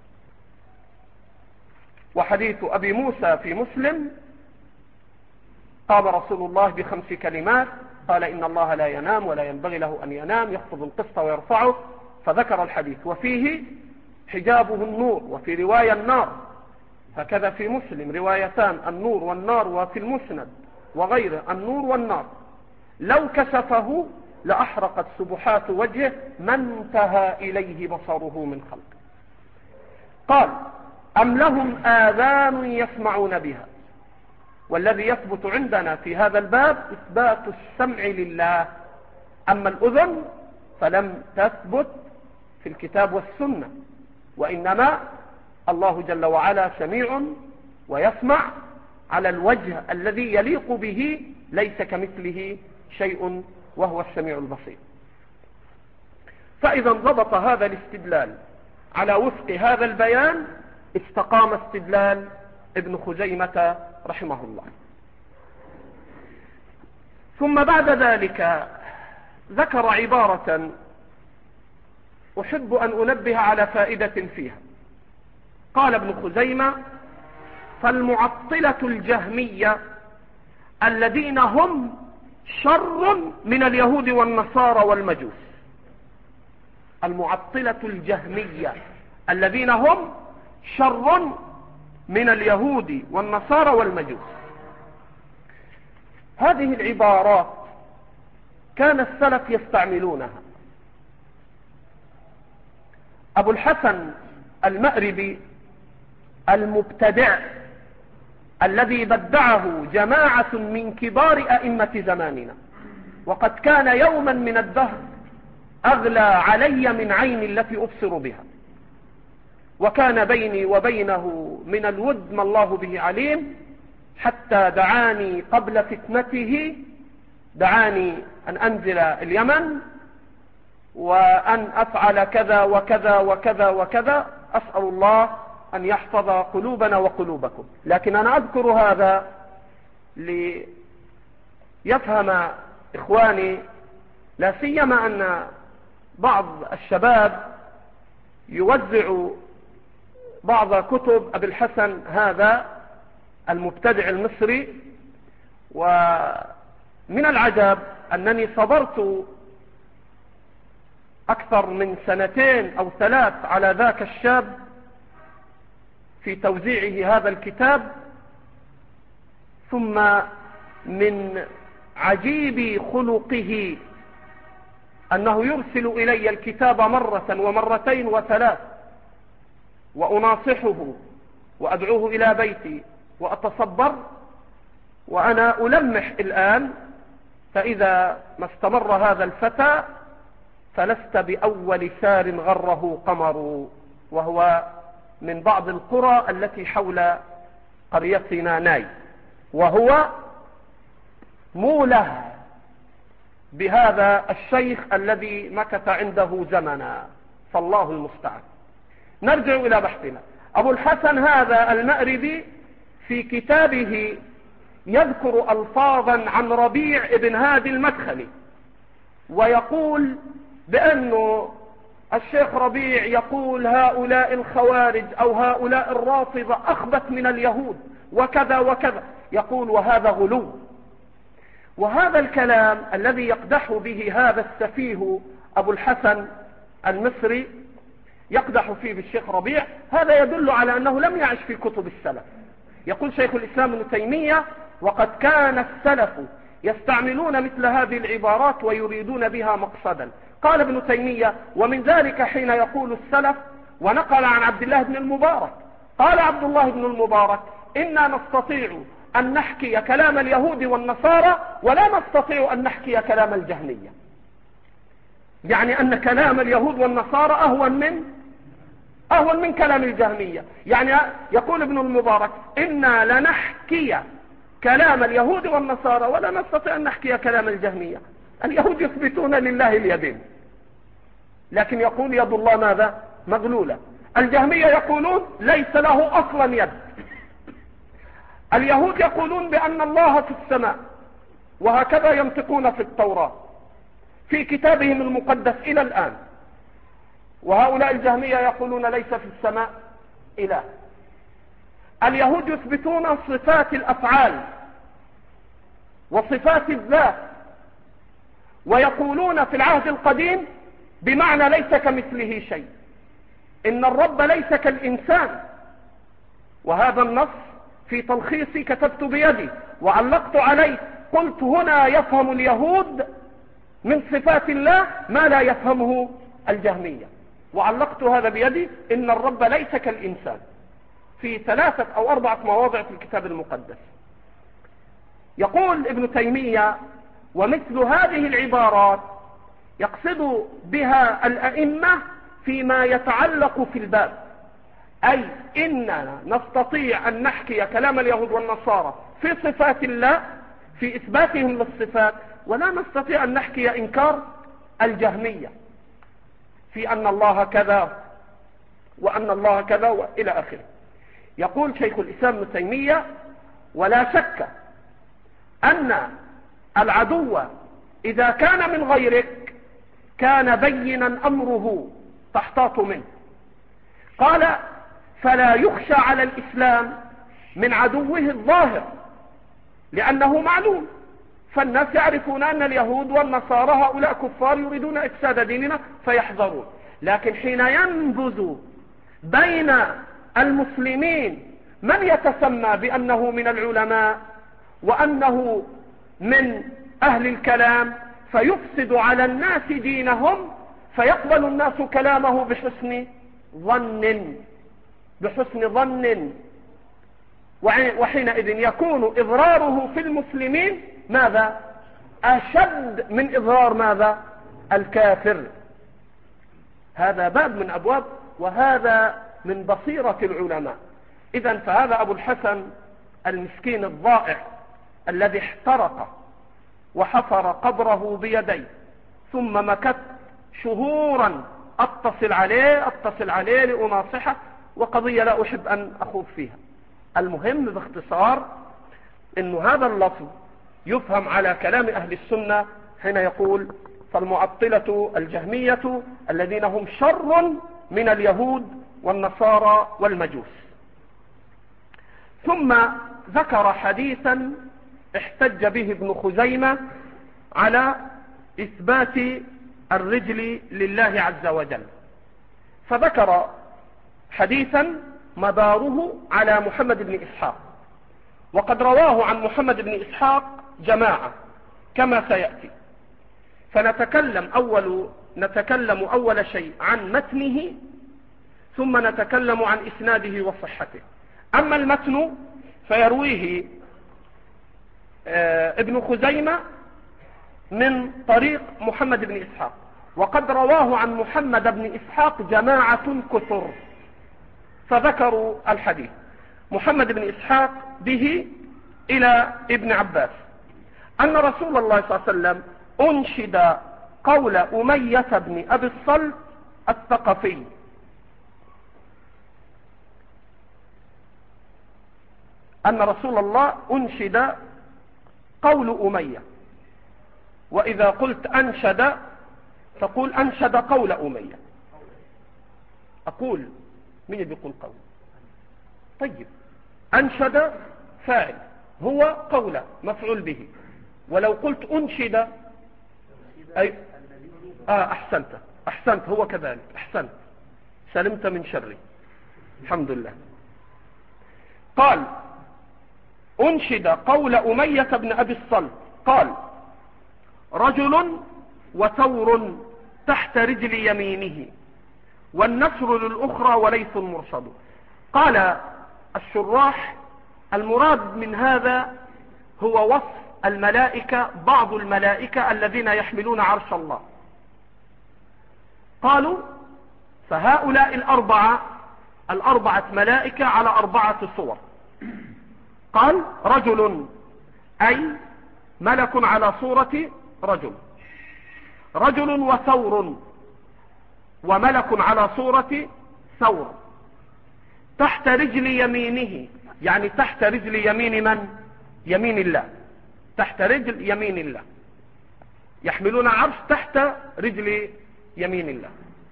وحديث أبي موسى في مسلم قام رسول الله بخمس كلمات، قال إن الله لا ينام ولا ينبغي له أن ينام، يخفض القسط ويرفعه، فذكر الحديث وفيه حجابه النور، وفي رواية النار، هكذا في مسلم روايتان النور والنار، وفي المسند وغيره النور والنار، لو كشفه لأحرقت سبحات وجهه ما انتهى إليه بصره من خلقه. قال أم لهم آذان يسمعون بها، والذي يثبت عندنا في هذا الباب إثبات السمع لله، أما الأذن فلم تثبت في الكتاب والسنة، وإنما الله جل وعلا سميع ويسمع على الوجه الذي يليق به، ليس كمثله شيء وهو السميع البصير. فإذا انضبط هذا الاستدلال على وفق هذا البيان استقام استدلال ابن خزيمة رحمه الله. ثم بعد ذلك ذكر عبارة أحب أن أنبه على فائدة فيها. قال ابن خزيمة فالمعطلة الجهمية الذين هم شر من اليهود والنصارى والمجوس. المعطلة الجهمية الذين هم شر من اليهود والنصارى والمجوس. هذه العبارات كان السلف يستعملونها. أبو الحسن المأربي المبتدع الذي بدعه جماعة من كبار أئمة زماننا، وقد كان يوما من الدهر أغلى علي من عين التي أبصر بها، وكان بيني وبينه من الود ما الله به عليم، حتى دعاني قبل فتنته، دعاني أن أنزل اليمن وأن أفعل كذا وكذا وكذا وكذا، أسأل الله أن يحفظ قلوبنا وقلوبكم. لكن أنا أذكر هذا ليفهم إخواني، لا سيما أن بعض الشباب يوزع بعض كتب أبي الحسن هذا المبتدع المصري، ومن العجب أنني صبرت أكثر من سنتين أو ثلاث على ذاك الشاب في توزيعه هذا الكتاب، ثم من عجيب خلقه أنه يرسل إلي الكتاب مرة ومرتين وثلاث، وأناصحه وأدعوه إلى بيتي وأتصبر، وأنا ألمح الآن، فإذا ما استمر هذا الفتى فلست بأول سار غره قمر، وهو من بعض القرى التي حول قريتنا ناي، وهو موله بهذا الشيخ الذي مكث عنده زمنا، فالله المستعان. نرجع إلى بحثنا. أبو الحسن هذا المأربي في كتابه يذكر ألفاظا عن ربيع ابن هادي المدخلي، ويقول بأنه الشيخ ربيع يقول هؤلاء الخوارج أو هؤلاء الرافضة أخبث من اليهود وكذا وكذا، يقول وهذا غلو. وهذا الكلام الذي يقدح به هذا السفيه أبو الحسن المصري، يقدح فيه بالشيخ ربيع، هذا يدل على أنه لم يعش في كتب السلف. يقول شيخ الإسلام ابن تيمية وقد كان السلف يستعملون مثل هذه العبارات ويريدون بها مقصدا. قال ابن تيمية: ومن ذلك حين يقول السلف، ونقل عن عبد الله بن المبارك قال عبد الله بن المبارك: إنا نستطيع أن نحكي كلام اليهود والنصارى ولا نستطيع أن نحكي كلام الجهمية. يعني أن كلام اليهود والنصارى أهون من أهون من كلام الجهمية. يعني يقول ابن المبارك: إنا لنحكي كلام اليهود والنصارى ولا نستطيع أن نحكي كلام الجهمية. اليهود يثبتون لله اليدين، لكن يقول يد الله ماذا؟ مغلولة. الجهمية يقولون ليس له أصلا يد. اليهود يقولون بأن الله في السماء، وهكذا ينطقون في التوراة في كتابهم المقدس إلى الآن. وهؤلاء الجهمية يقولون ليس في السماء إله. اليهود يثبتون صفات الأفعال وصفات الذات، ويقولون في العهد القديم بمعنى ليس كمثله شيء، إن الرب ليس كالإنسان. وهذا النص في تلخيصي كتبت بيدي وعلقت عليه، قلت: هنا يفهم اليهود من صفات الله ما لا يفهمه الجهمية. وعلقت هذا بيدي: إن الرب ليس كالإنسان، في ثلاثة أو أربعة مواضع في الكتاب المقدس. يقول ابن تيمية: ومثل هذه العبارات يقصد بها الأئمة فيما يتعلق في الباب، أي إننا نستطيع أن نحكي كلام اليهود والنصارى في صفات الله، في إثباتهم للصفات، ولا نستطيع أن نحكي إنكار الجهمية في أن الله كذا وأن الله كذا وإلى آخره. يقول شيخ الإسلام ابن تيمية: ولا شك أن العدو إذا كان من غيرك كان بينا أمره تحتاط منه. قال: فلا يخشى على الإسلام من عدوه الظاهر، لأنه معلوم، فالناس يعرفون أن اليهود والنصارى هؤلاء كفار يريدون إفساد ديننا فيحذرون. لكن حين ينبذ بين المسلمين من يتسمى بأنه من العلماء وأنه من أهل الكلام فيفسد على الناس دينهم، فيقبل الناس كلامه بحسن ظن بحسن ظن وحينئذ يكون إضراره في المسلمين ماذا؟ أشد من إضرار ماذا؟ الكافر. هذا باب من أبواب، وهذا من بصيرة العلماء. إذن فهذا أبو الحسن المسكين الضائع الذي احترق وحفر قبره بيديه، ثم مكث شهورا أتصل عليه أتصل عليه لأناصحه، وقضية لا أحب أن أخوض فيها. المهم باختصار أن هذا اللفظ يفهم على كلام أهل السنة حين يقول: فالمعطلة الجهمية الذين هم شر من اليهود والنصارى والمجوس. ثم ذكر حديثا احتج به ابن خزيمة على إثبات الرجل لله عز وجل، فذكر حديثا مداره على محمد بن إسحاق، وقد رواه عن محمد بن إسحاق جماعة كما سيأتي. فنتكلم أول نتكلم أول شيء عن متنه، ثم نتكلم عن إسناده وصحته. أما المتن فيرويه ابن خزيمة من طريق محمد بن إسحاق، وقد رواه عن محمد بن إسحاق جماعة كثر فذكروا الحديث. محمد بن إسحاق به إلى ابن عباس أن رسول الله صلى الله عليه وسلم أنشد قول أمية بن أبي الصلت الثقفي: أن رسول الله أنشد قول أمية، وإذا قلت أنشد فقول أنشد قول أمية. أقول من يقول قول؟ طيب، أنشد فاعل، هو قول مفعول به. ولو قلت أنشد أي آه أحسنت أحسنت هو كذلك، أحسنت، سلمت من شري، الحمد لله. قال: أنشد قول أمية بن أبي الصلت قال: رجل وثور تحت رجل يمينه والنسر للأخرى وليس مرصد. قال الشراح: المراد من هذا هو وصف الملائكة، بعض الملائكة الذين يحملون عرش الله. قالوا: فهؤلاء الأربعة الأربعة ملائكة على أربعة صور. قال: رجل أي ملك على صورة رجل، رجل وثور وملك على صورة ثور، تحت رجل يمينه، يعني تحت رجل يمين من؟ يمين الله، تحت رجل يمين الله، يحملون عرش تحت رجل يمين الله.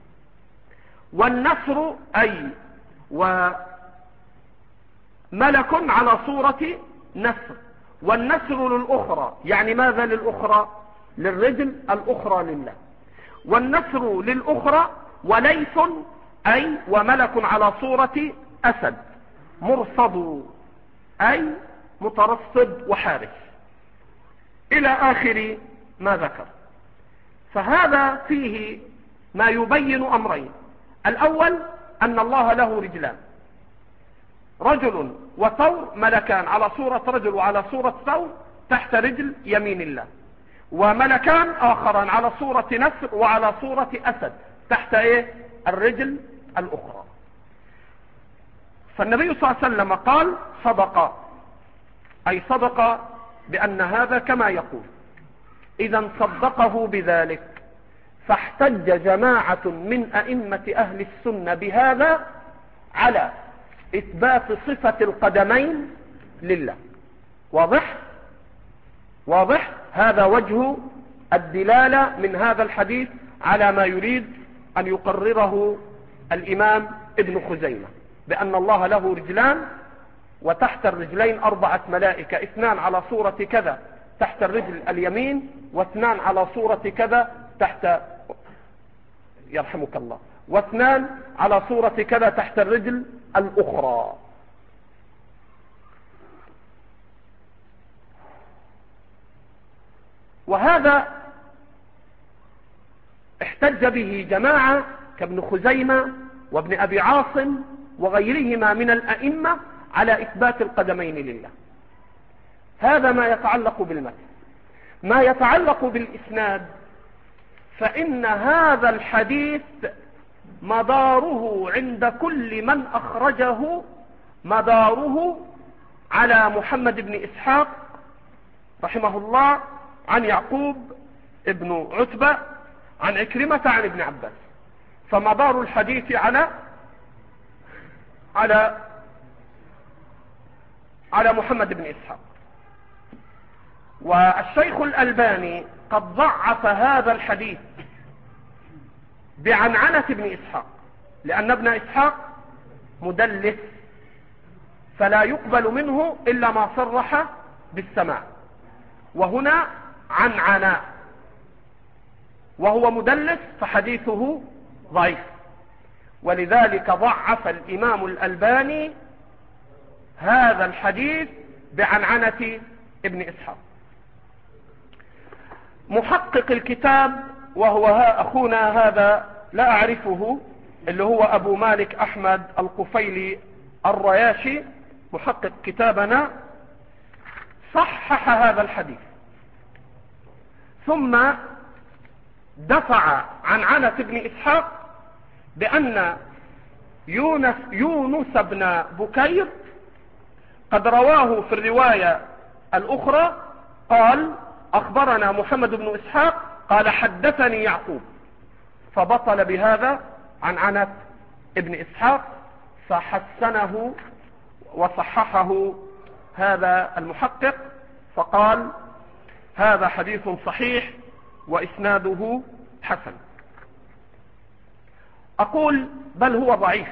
والنسر أي وملك على صورة نسر، والنسر للأخرى، يعني ماذا للأخرى؟ للرجل الأخرى لله. والنسر للأخرى وليث أي وملك على صورة أسد، مرصد أي مترصد وحارس، إلى آخر ما ذكر. فهذا فيه ما يبين أمرين: الأول أن الله له رجلان، رجل وثور، ملكان على صورة رجل وعلى صورة ثور تحت رجل يمين الله، وملكان آخران على صورة نسر وعلى صورة أسد تحت إيه؟ الرجل الأخرى. فالنبي صلى الله عليه وسلم قال: صدق، أي صدق بأن هذا كما يقول. إذا صدقه بذلك، فاحتج جماعة من أئمة أهل السنة بهذا على إثبات صفة القدمين لله. واضح؟ واضح؟ هذا وجه الدلالة من هذا الحديث على ما يريد أن يقرره الإمام ابن خزيمة، بأن الله له رجلان، وتحت الرجلين أربعة ملائكة، اثنان على صورة كذا تحت الرجل اليمين، واثنان على صورة كذا تحت، يرحمك الله، واثنان على صورة كذا تحت الرجل الأخرى. وهذا احتج به جماعة كابن خزيمة وابن أبي عاصم وغيرهما من الأئمة على إثبات القدمين لله. هذا ما يتعلق بالمتن. ما يتعلق بالإسناد، فإن هذا الحديث مداره عند كل من أخرجه مداره على محمد بن إسحاق رحمه الله عن يعقوب ابن عتبة عن عكرمة عن ابن عباس، فمدار الحديث على على على محمد بن إسحاق. والشيخ الألباني قد ضعف هذا الحديث بعنعنة ابن إسحاق، لأن ابن إسحاق مدلس، فلا يقبل منه إلا ما صرح بالسماع، وهنا عنعنة، وهو مدلس فحديثه ضعيف، ولذلك ضعف الإمام الألباني هذا الحديث بعنعنة ابن إسحاق. محقق الكتاب وهو ها أخونا هذا لا أعرفه، اللي هو أبو مالك أحمد القفيلي الرياشي، محقق كتابنا، صحح هذا الحديث، ثم دفع عنعنة ابن إسحاق بأن يونس, يونس بن بكير قد رواه في الرواية الأخرى قال: أخبرنا محمد بن إسحاق قال حدثني يعقوب، فبطل بهذا عنعنة ابن إسحاق، فحسنه وصححه هذا المحقق، فقال: هذا حديث صحيح وإسناده حسن. أقول بل هو ضعيف،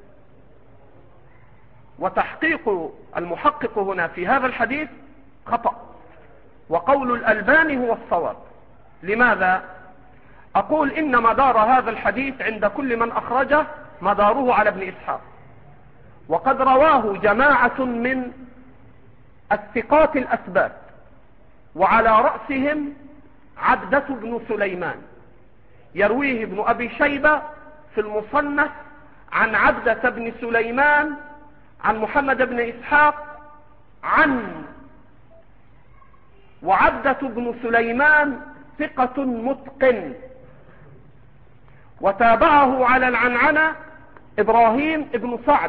وتحقيق المحقق هنا في هذا الحديث خطأ، وقول الألباني هو الصواب. لماذا؟ أقول إن مدار هذا الحديث عند كل من أخرجه مداره على ابن إسحاق، وقد رواه جماعة من الثقات الأثبات وعلى رأسهم عبدة بن سليمان، يرويه ابن أبي شيبة في المصنف عن عبدة بن سليمان عن محمد بن إسحاق عن، وعبدة بن سليمان ثقة متقن. وتابعه على العنعنة إبراهيم بن سعد،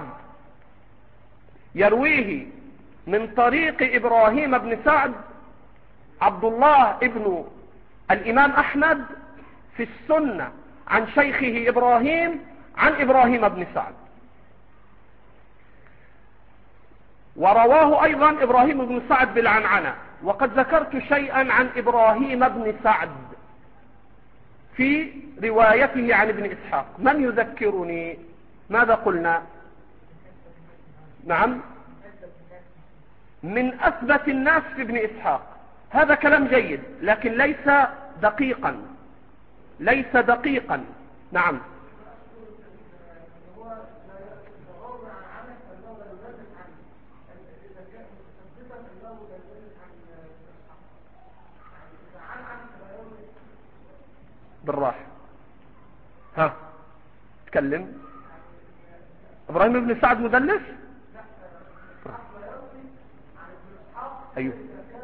يرويه من طريق إبراهيم بن سعد عبد الله ابن الإمام أحمد في السنة عن شيخه إبراهيم عن إبراهيم بن سعد. ورواه أيضا إبراهيم بن سعد بالعنعنة. وقد ذكرت شيئا عن إبراهيم بن سعد في روايته عن ابن إسحاق. من يذكرني ماذا قلنا؟ نعم، من أثبت الناس في ابن إسحاق. هذا كلام جيد لكن ليس دقيقا، ليس دقيقا. نعم، بالراحة. ها تكلم. إبراهيم بن سعد مدلس؟ أيوه.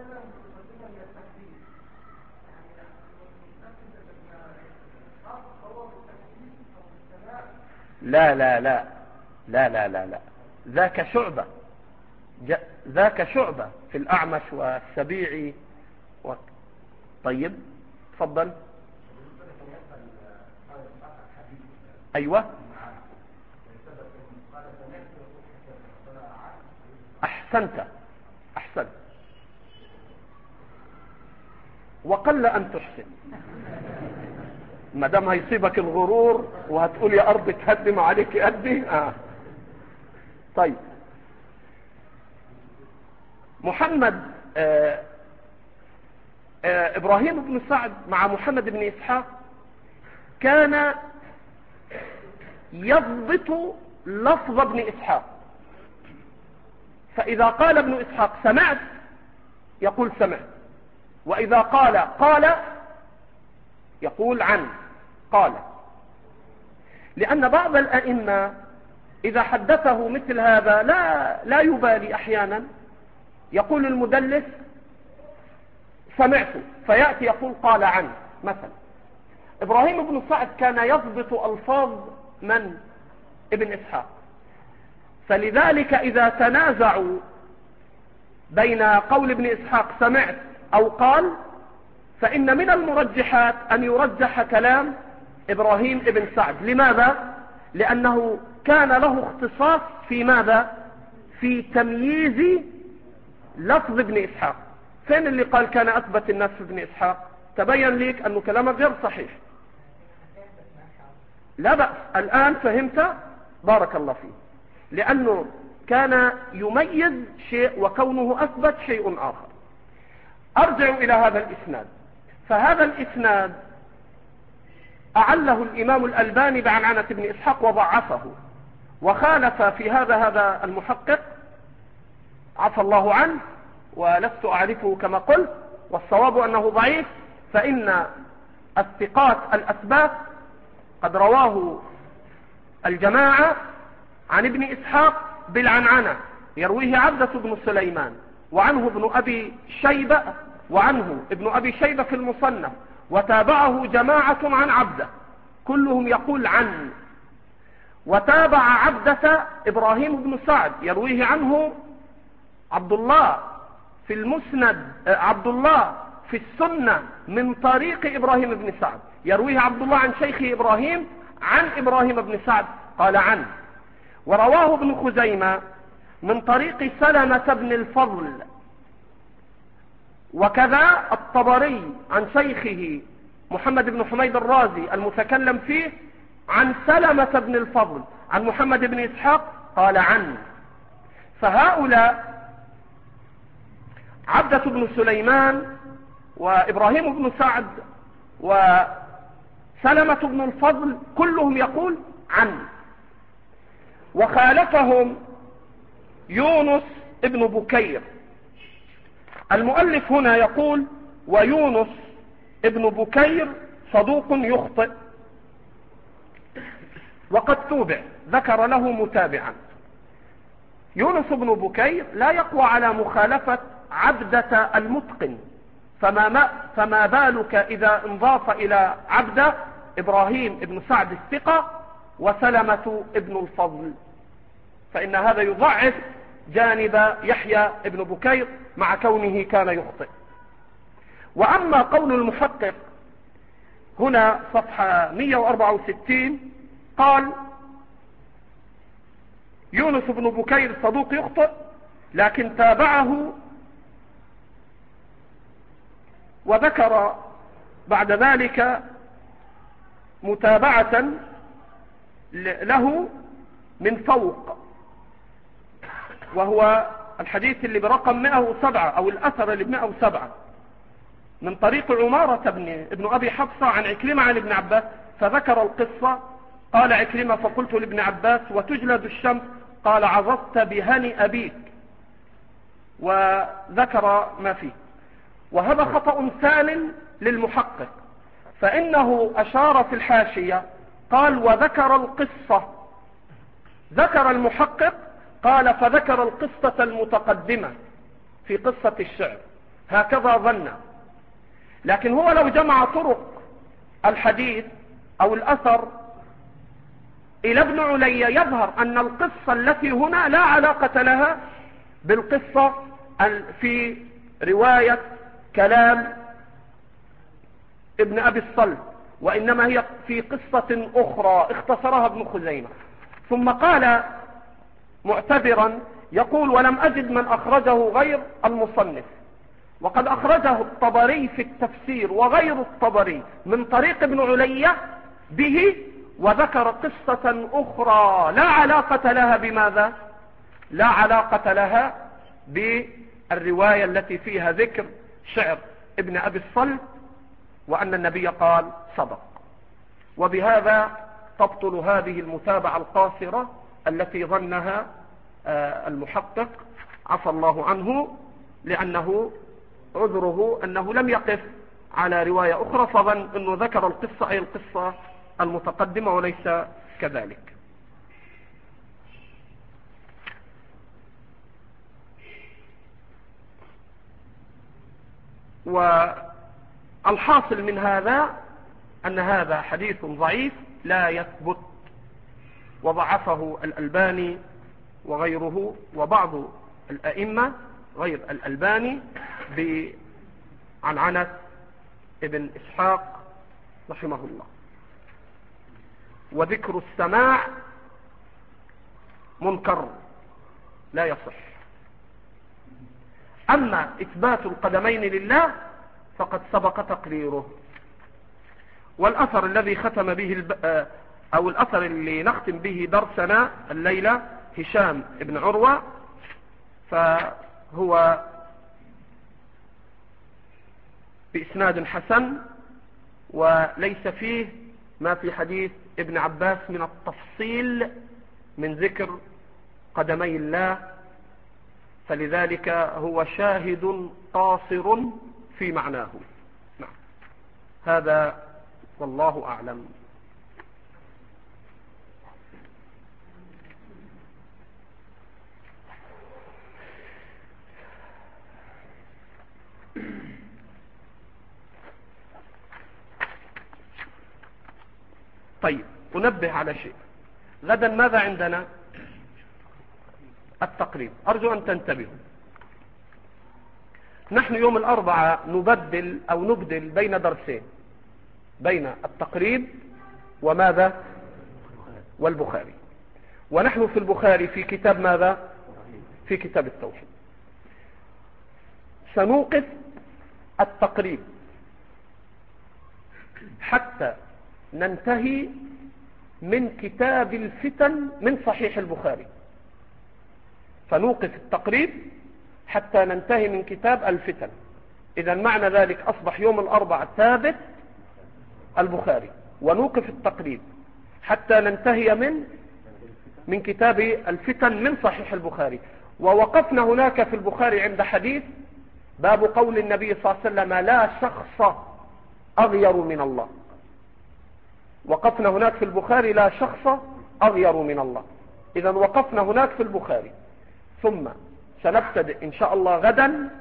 لا لا لا لا لا لا لا ذاك شعبة، ذاك شعبة في الأعمش والسبيعي و... طيب تفضل. أيوة أحسنت أحسنت. وقل أن تحسن، ما دام هيصيبك الغرور وهتقول يا أرض تهدم عليك أدي. آه. طيب محمد آه آه إبراهيم بن سعد مع محمد بن إسحاق كان يضبط لفظ ابن إسحاق، فإذا قال ابن إسحاق سمعت يقول سمعت، وإذا قال قال يقول عن قال. لأن بعض الأئمة إذا حدثه مثل هذا لا لا يبالي، أحيانا يقول المدلس سمعت فيأتي يقول قال عن مثلا. إبراهيم بن سعد كان يضبط ألفاظ من؟ ابن إسحاق. فلذلك إذا تنازعوا بين قول ابن إسحاق سمعت أو قال، فإن من المرجحات أن يرجح كلام إبراهيم بن سعد. لماذا؟ لأنه كان له اختصاص في ماذا؟ في تمييز لفظ ابن إسحاق. فين اللي قال كان أثبت الناس في ابن إسحاق؟ تبين لك أنه كلامه غير صحيح. لا بأس، الآن فهمت؟ بارك الله فيه. لأنه كان يميز شيء وكونه أثبت شيء آخر. أرجع إلى هذا الإسناد. فهذا الإسناد أعله الإمام الألباني بعنعنة ابن إسحاق وضعفه، وخالف في هذا هذا المحقق عفى الله عنه، ولست أعرفه كما قلت، والصواب أنه ضعيف. فإن الثقات الأثبات قد رواه الجماعة عن ابن إسحاق بالعنعنة، يرويه عبدة بن سليمان، وعنه ابن أبي شيبة وعنه ابن أبي شيبة في المصنف، وتابعه جماعة عن عبدة كلهم يقول عن. وتابع عبدة إبراهيم بن سعد يرويه عنه عبد الله في المسند، عبد الله في السنة من طريق إبراهيم بن سعد، يرويه عبد الله عن شيخه إبراهيم عن إبراهيم بن سعد قال عن. ورواه ابن خزيمة من طريق سلمة بن الفضل، وكذا الطبري عن شيخه محمد بن حميد الرازي المتكلم فيه عن سلمة بن الفضل عن محمد بن إسحاق قال عن. فهؤلاء عبدة بن سليمان وإبراهيم بن سعد وسلمة بن الفضل كلهم يقول عن. وخالفهم يونس ابن بكير المؤلف هنا يقول ويونس ابن بكير صدوق يخطئ، وقد توبع، ذكر له متابعا. يونس بن بكير لا يقوى على مخالفة عبدة المتقن، فما, ما فما بالك إذا انضاف إلى عبدة إبراهيم ابن سعد الثقة وسلمة ابن الفضل، فإن هذا يضعف جانب يحيى ابن بكير مع كونه كان يخطئ. وأما قول المحقق هنا صفحة مئة وأربعة وستين قال يونس بن بكير صدوق يخطئ، لكن تابعه وذكر بعد ذلك متابعة له من فوق، وهو الحديث اللي برقم مئة وسبعة أو الأثر اللي بمئة وسبعة من طريق عمارة بن, ابن أبي حفصة عن عكرمة عن ابن عباس، فذكر القصة. قال عكرمة فقلت لابن عباس وتجلد الشمس؟ قال عظت بهني أبيك، وذكر ما فيه. وهذا خطأ ثان للمحقق، فإنه أشار في الحاشية قال وذكر القصة، ذكر المحقق قال فذكر القصة المتقدمة في قصة الشعر، هكذا ظن. لكن هو لو جمع طرق الحديث أو الأثر إلى ابن علي يظهر أن القصة التي هنا لا علاقة لها بالقصة في رواية كلام ابن أبي الصلب، وإنما هي في قصة أخرى اختصرها ابن خزيمة. ثم قال معتذرا يقول ولم أجد من أخرجه غير المصنف، وقد أخرجه الطبري في التفسير وغير الطبري من طريق ابن علي به، وذكر قصة أخرى لا علاقة لها بماذا؟ لا علاقة لها بالرواية التي فيها ذكر شعر ابن أبي الصلب وأن النبي قال صدق. وبهذا تبطل هذه المتابعة القاصرة التي ظنها المحقق عفى الله عنه، لأنه عذره أنه لم يقف على رواية أخرى فظن أنه ذكر القصة أي القصة المتقدمة وليس كذلك. والحاصل من هذا أن هذا حديث ضعيف لا يثبت، وضعفه الألباني وغيره وبعض الأئمة غير الألباني بعنعنة ابن إسحاق رحمه الله. وذكر السماع منكر لا يصح. أما إثبات القدمين لله فقد سبق تقريره. والأثر الذي ختم به الب... أو الأثر اللي نختم به درسنا الليلة هشام ابن عروة، فهو بإسناد حسن وليس فيه ما في حديث ابن عباس من التفصيل من ذكر قدمي الله، فلذلك هو شاهد قاصر في معناه. نعم. هذا والله أعلم. طيب، أنبه على شيء. غدا ماذا عندنا؟ التقريب. أرجو أن تنتبهوا. نحن يوم الأربعاء نبدل أو نبدل بين درسين، بين التقريب وماذا؟ والبخاري. ونحن في البخاري في كتاب ماذا؟ في كتاب التوحيد. سنوقف التقريب حتى ننتهي من كتاب الفتن من صحيح البخاري. فنوقف التقريب حتى ننتهي من كتاب الفتن. إذا معنى ذلك أصبح يوم الأربعاء ثابت البخاري، ونوقف التقريب حتى ننتهي من من كتاب الفتن من صحيح البخاري. ووقفنا هناك في البخاري عند حديث باب قول النبي صلى الله عليه وسلم لا شخص أغير من الله. وقفنا هناك في البخاري لا شخص أغير من الله. إذا وقفنا هناك في البخاري، ثم سنبتدئ إن شاء الله غدا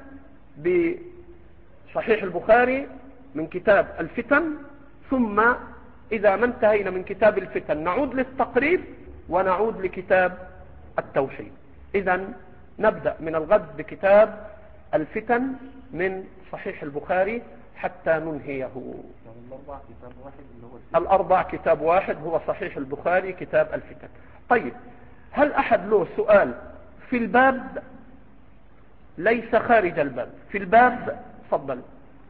بصحيح البخاري من كتاب الفتن، ثم إذا ما انتهينا من كتاب الفتن نعود للتقريب ونعود لكتاب التوحيد. إذا نبدأ من الغد بكتاب الفتن من صحيح البخاري حتى ننهيه. الأربع كتاب واحد اللي هو الأربع كتاب واحد هو صحيح البخاري كتاب الفتن. طيب، هل أحد له سؤال في الباب؟ ليس خارج الباب، في الباب. تفضل.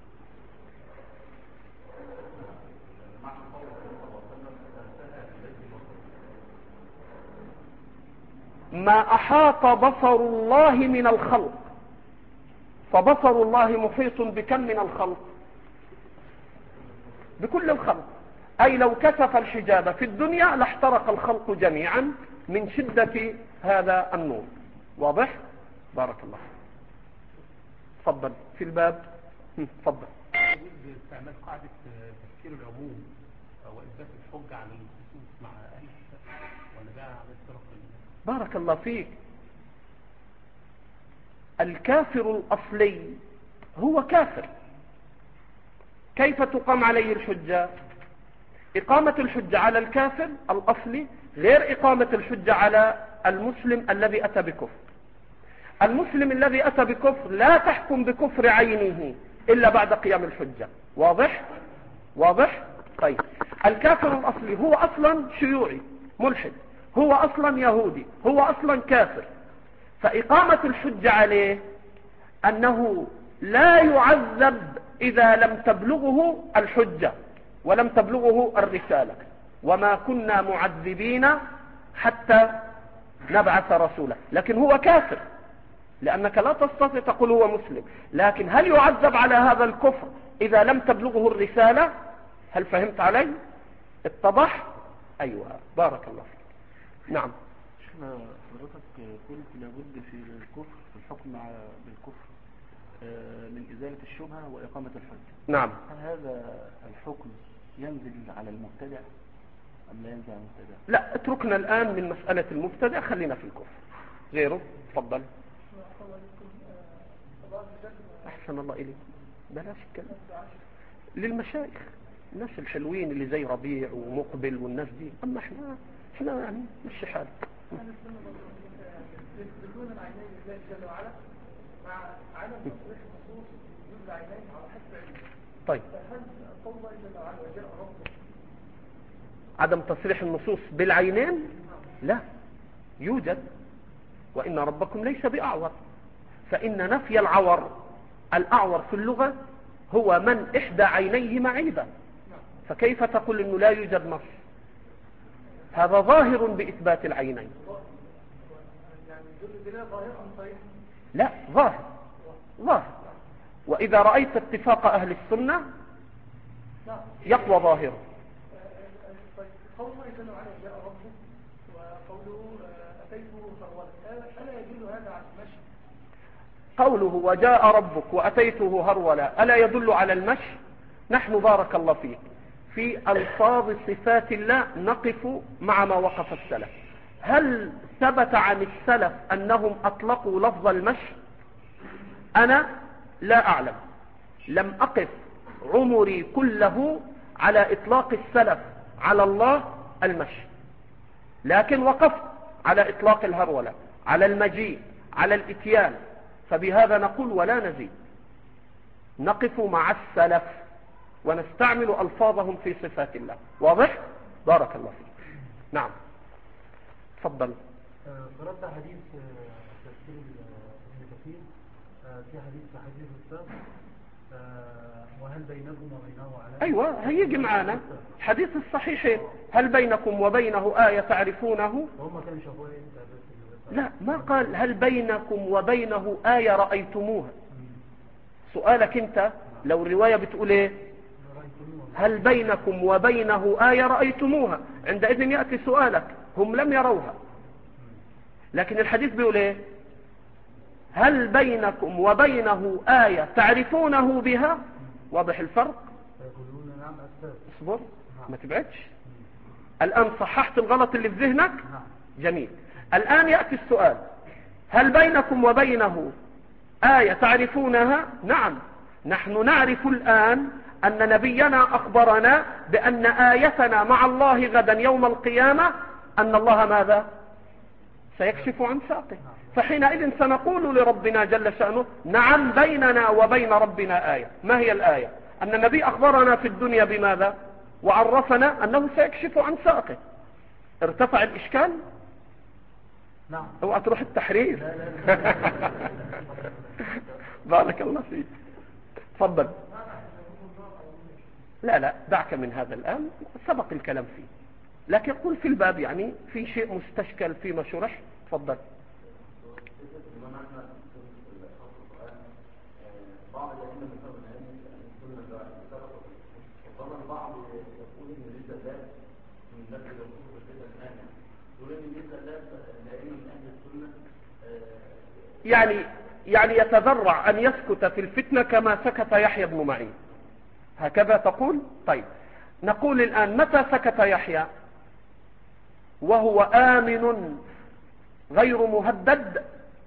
ما أحاط بصر الله من الخلق، فبصر الله محيط بكم من الخلق؟ بكل الخلق. أي لو كشف الحجاب في الدنيا لاحترق الخلق جميعا من شدة هذا النور. واضح؟ بارك الله. تفضل في الباب. تفضل. استعمال قاعدة تفسير العموم وإثبات الحجة على الخصوص مع أهل الكتاب، ولا ده على الطرق؟ بارك الله فيك. الكافر الأصلي هو كافر، كيف تقام عليه الحجة؟ إقامة الحجة على الكافر الأصلي غير إقامة الحجة على المسلم الذي أتى بكفر. المسلم الذي أتى بكفر لا تحكم بكفر عينه إلا بعد قيام الحجة. واضح؟ واضح؟ طيب، الكافر الأصلي هو أصلا شيوعي ملحد، هو أصلا يهودي، هو أصلا كافر، فإقامة الحجة عليه أنه لا يعذب إذا لم تبلغه الحجة ولم تبلغه الرسالة. وما كنا معذبين حتى نبعث رسولا. لكن هو كافر، لأنك لا تستطيع تقول هو مسلم. لكن هل يعذب على هذا الكفر إذا لم تبلغه الرسالة؟ هل فهمت علي؟ اتضح؟ أيوة، بارك الله فيك. نعم. شيخنا حضرتك قلت لابد في الكفر في الحكم بالكفر من إزالة الشبهة وإقامة الحجة. نعم. هل هذا الحكم ينزل على المبتدع أم لا ينزل على المبتدع؟ لا، اتركنا الآن من مسألة المبتدع، خلينا في الكفر. غيره. تفضل. أحسن الله إليك. بلاش الكلام للمشايخ، الناس الحلوين اللي زي ربيع ومقبل والناس دي. أما احنا احنا يعني مش حالك. يثبتون العينين لله جل وعلا مع عدم تصريح النصوص يجوز العينين على حسب علمه. طيب، فهل قول الله جل وعلا وجاء ربك عدم تصريح النصوص بالعينين؟ لا، يوجد. وإن ربكم ليس بأعور، فإن نفي العور، الأعور في اللغة هو من إحدى عينيه معيبة، فكيف تقول إنه لا يوجد نص؟ هذا ظاهر بإثبات العينين. يعني يدل دلالة ظاهرة أم صحيح؟ لا، ظاهر ظاهر. وإذا رأيت اتفاق أهل السنة يقوى ظاهره. قول الله جل وعلا جاء ربك وقوله أتيته هرولا، ألا يدل هذا على المشي؟ قوله وجاء ربك وأتيته هرولا ألا يدل على المشي؟ نحن بارك الله فيك في ألفاظ صفات الله نقف مع ما وقف السلف. هل ثبت عن السلف أنهم أطلقوا لفظ المشي؟ أنا لا أعلم، لم أقف عمري كله على إطلاق السلف على الله المشي، لكن وقفت على إطلاق الهرولة، على المجيء، على الإتيان. فبهذا نقول ولا نزيد، نقف مع السلف ونستعمل ألفاظهم في صفات الله. واضح؟ بارك الله فيك. نعم، تفضل. قرأت حديث تفسير ابن كثير في حديث في حديث السابق، وهل بينكم وبينه علامة؟ أيوة، هيجي معانا حديث الصحيحين، هل بينكم وبينه آية تعرفونه؟ وهم كانوا شافوها امتى؟ لا، ما قال هل بينكم وبينه آية رأيتموها. سؤالك انت لو الرواية بتقول ايه؟ هل بينكم وبينه آية رأيتموها، عندئذ يأتي سؤالك هم لم يروها، لكن الحديث بيقول ايه؟ هل بينكم وبينه آية تعرفونه بها؟ واضح الفرق؟ فيقولون نعم أستاذ. اصبر ما تبعدش. الآن صححت الغلط اللي في ذهنك؟ نعم. جميل. الآن يأتي السؤال: هل بينكم وبينه آية تعرفونها؟ نعم، نحن نعرف الآن أن نبينا أخبرنا بأن آيتنا مع الله غدا يوم القيامة أن الله ماذا؟ سيكشف عن ساقه. فحينئذ سنقول لربنا جل شأنه: نعم بيننا وبين ربنا آية. ما هي الآية؟ أن النبي أخبرنا في الدنيا بماذا؟ وعرفنا أنه سيكشف عن ساقه. ارتفع الإشكال؟ نعم. اوعى تروح التحرير. بارك الله فيك. تفضل. لا لا دعك من هذا الآن، سبق الكلام فيه، لكن قل في الباب يعني في شيء مستشكل فيما شرح. تفضل. بعض الأئمة من قبل السنة وطبعا البعض يقول إن الزلات من الناس اللي يقولوا بالفتنة الآن يقول إن الزلات الأئمة من أهل السنة يعني يعني يتذرع أن يسكت في الفتنة كما سكت يحيى بن معين، هكذا تقول؟ طيب نقول الآن: متى سكت يحيى وهو آمن غير مهدد،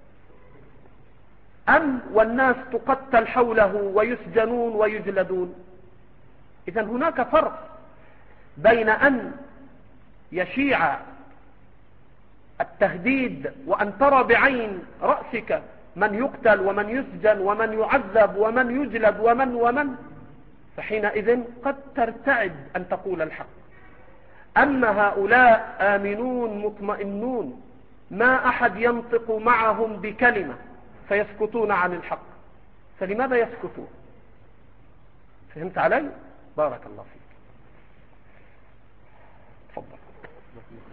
أم والناس تقتل حوله ويسجنون ويجلدون؟ إذن هناك فرق بين أن يشيع التهديد وأن ترى بعين رأسك من يقتل ومن يسجن ومن يعذب ومن يجلد ومن ومن، فحينئذ قد ترتعد أن تقول الحق. أما هؤلاء آمنون مطمئنون، ما أحد ينطق معهم بكلمة فيسكتون عن الحق، فلماذا يسكتون؟ فهمت علي؟ بارك الله فيك. تفضل.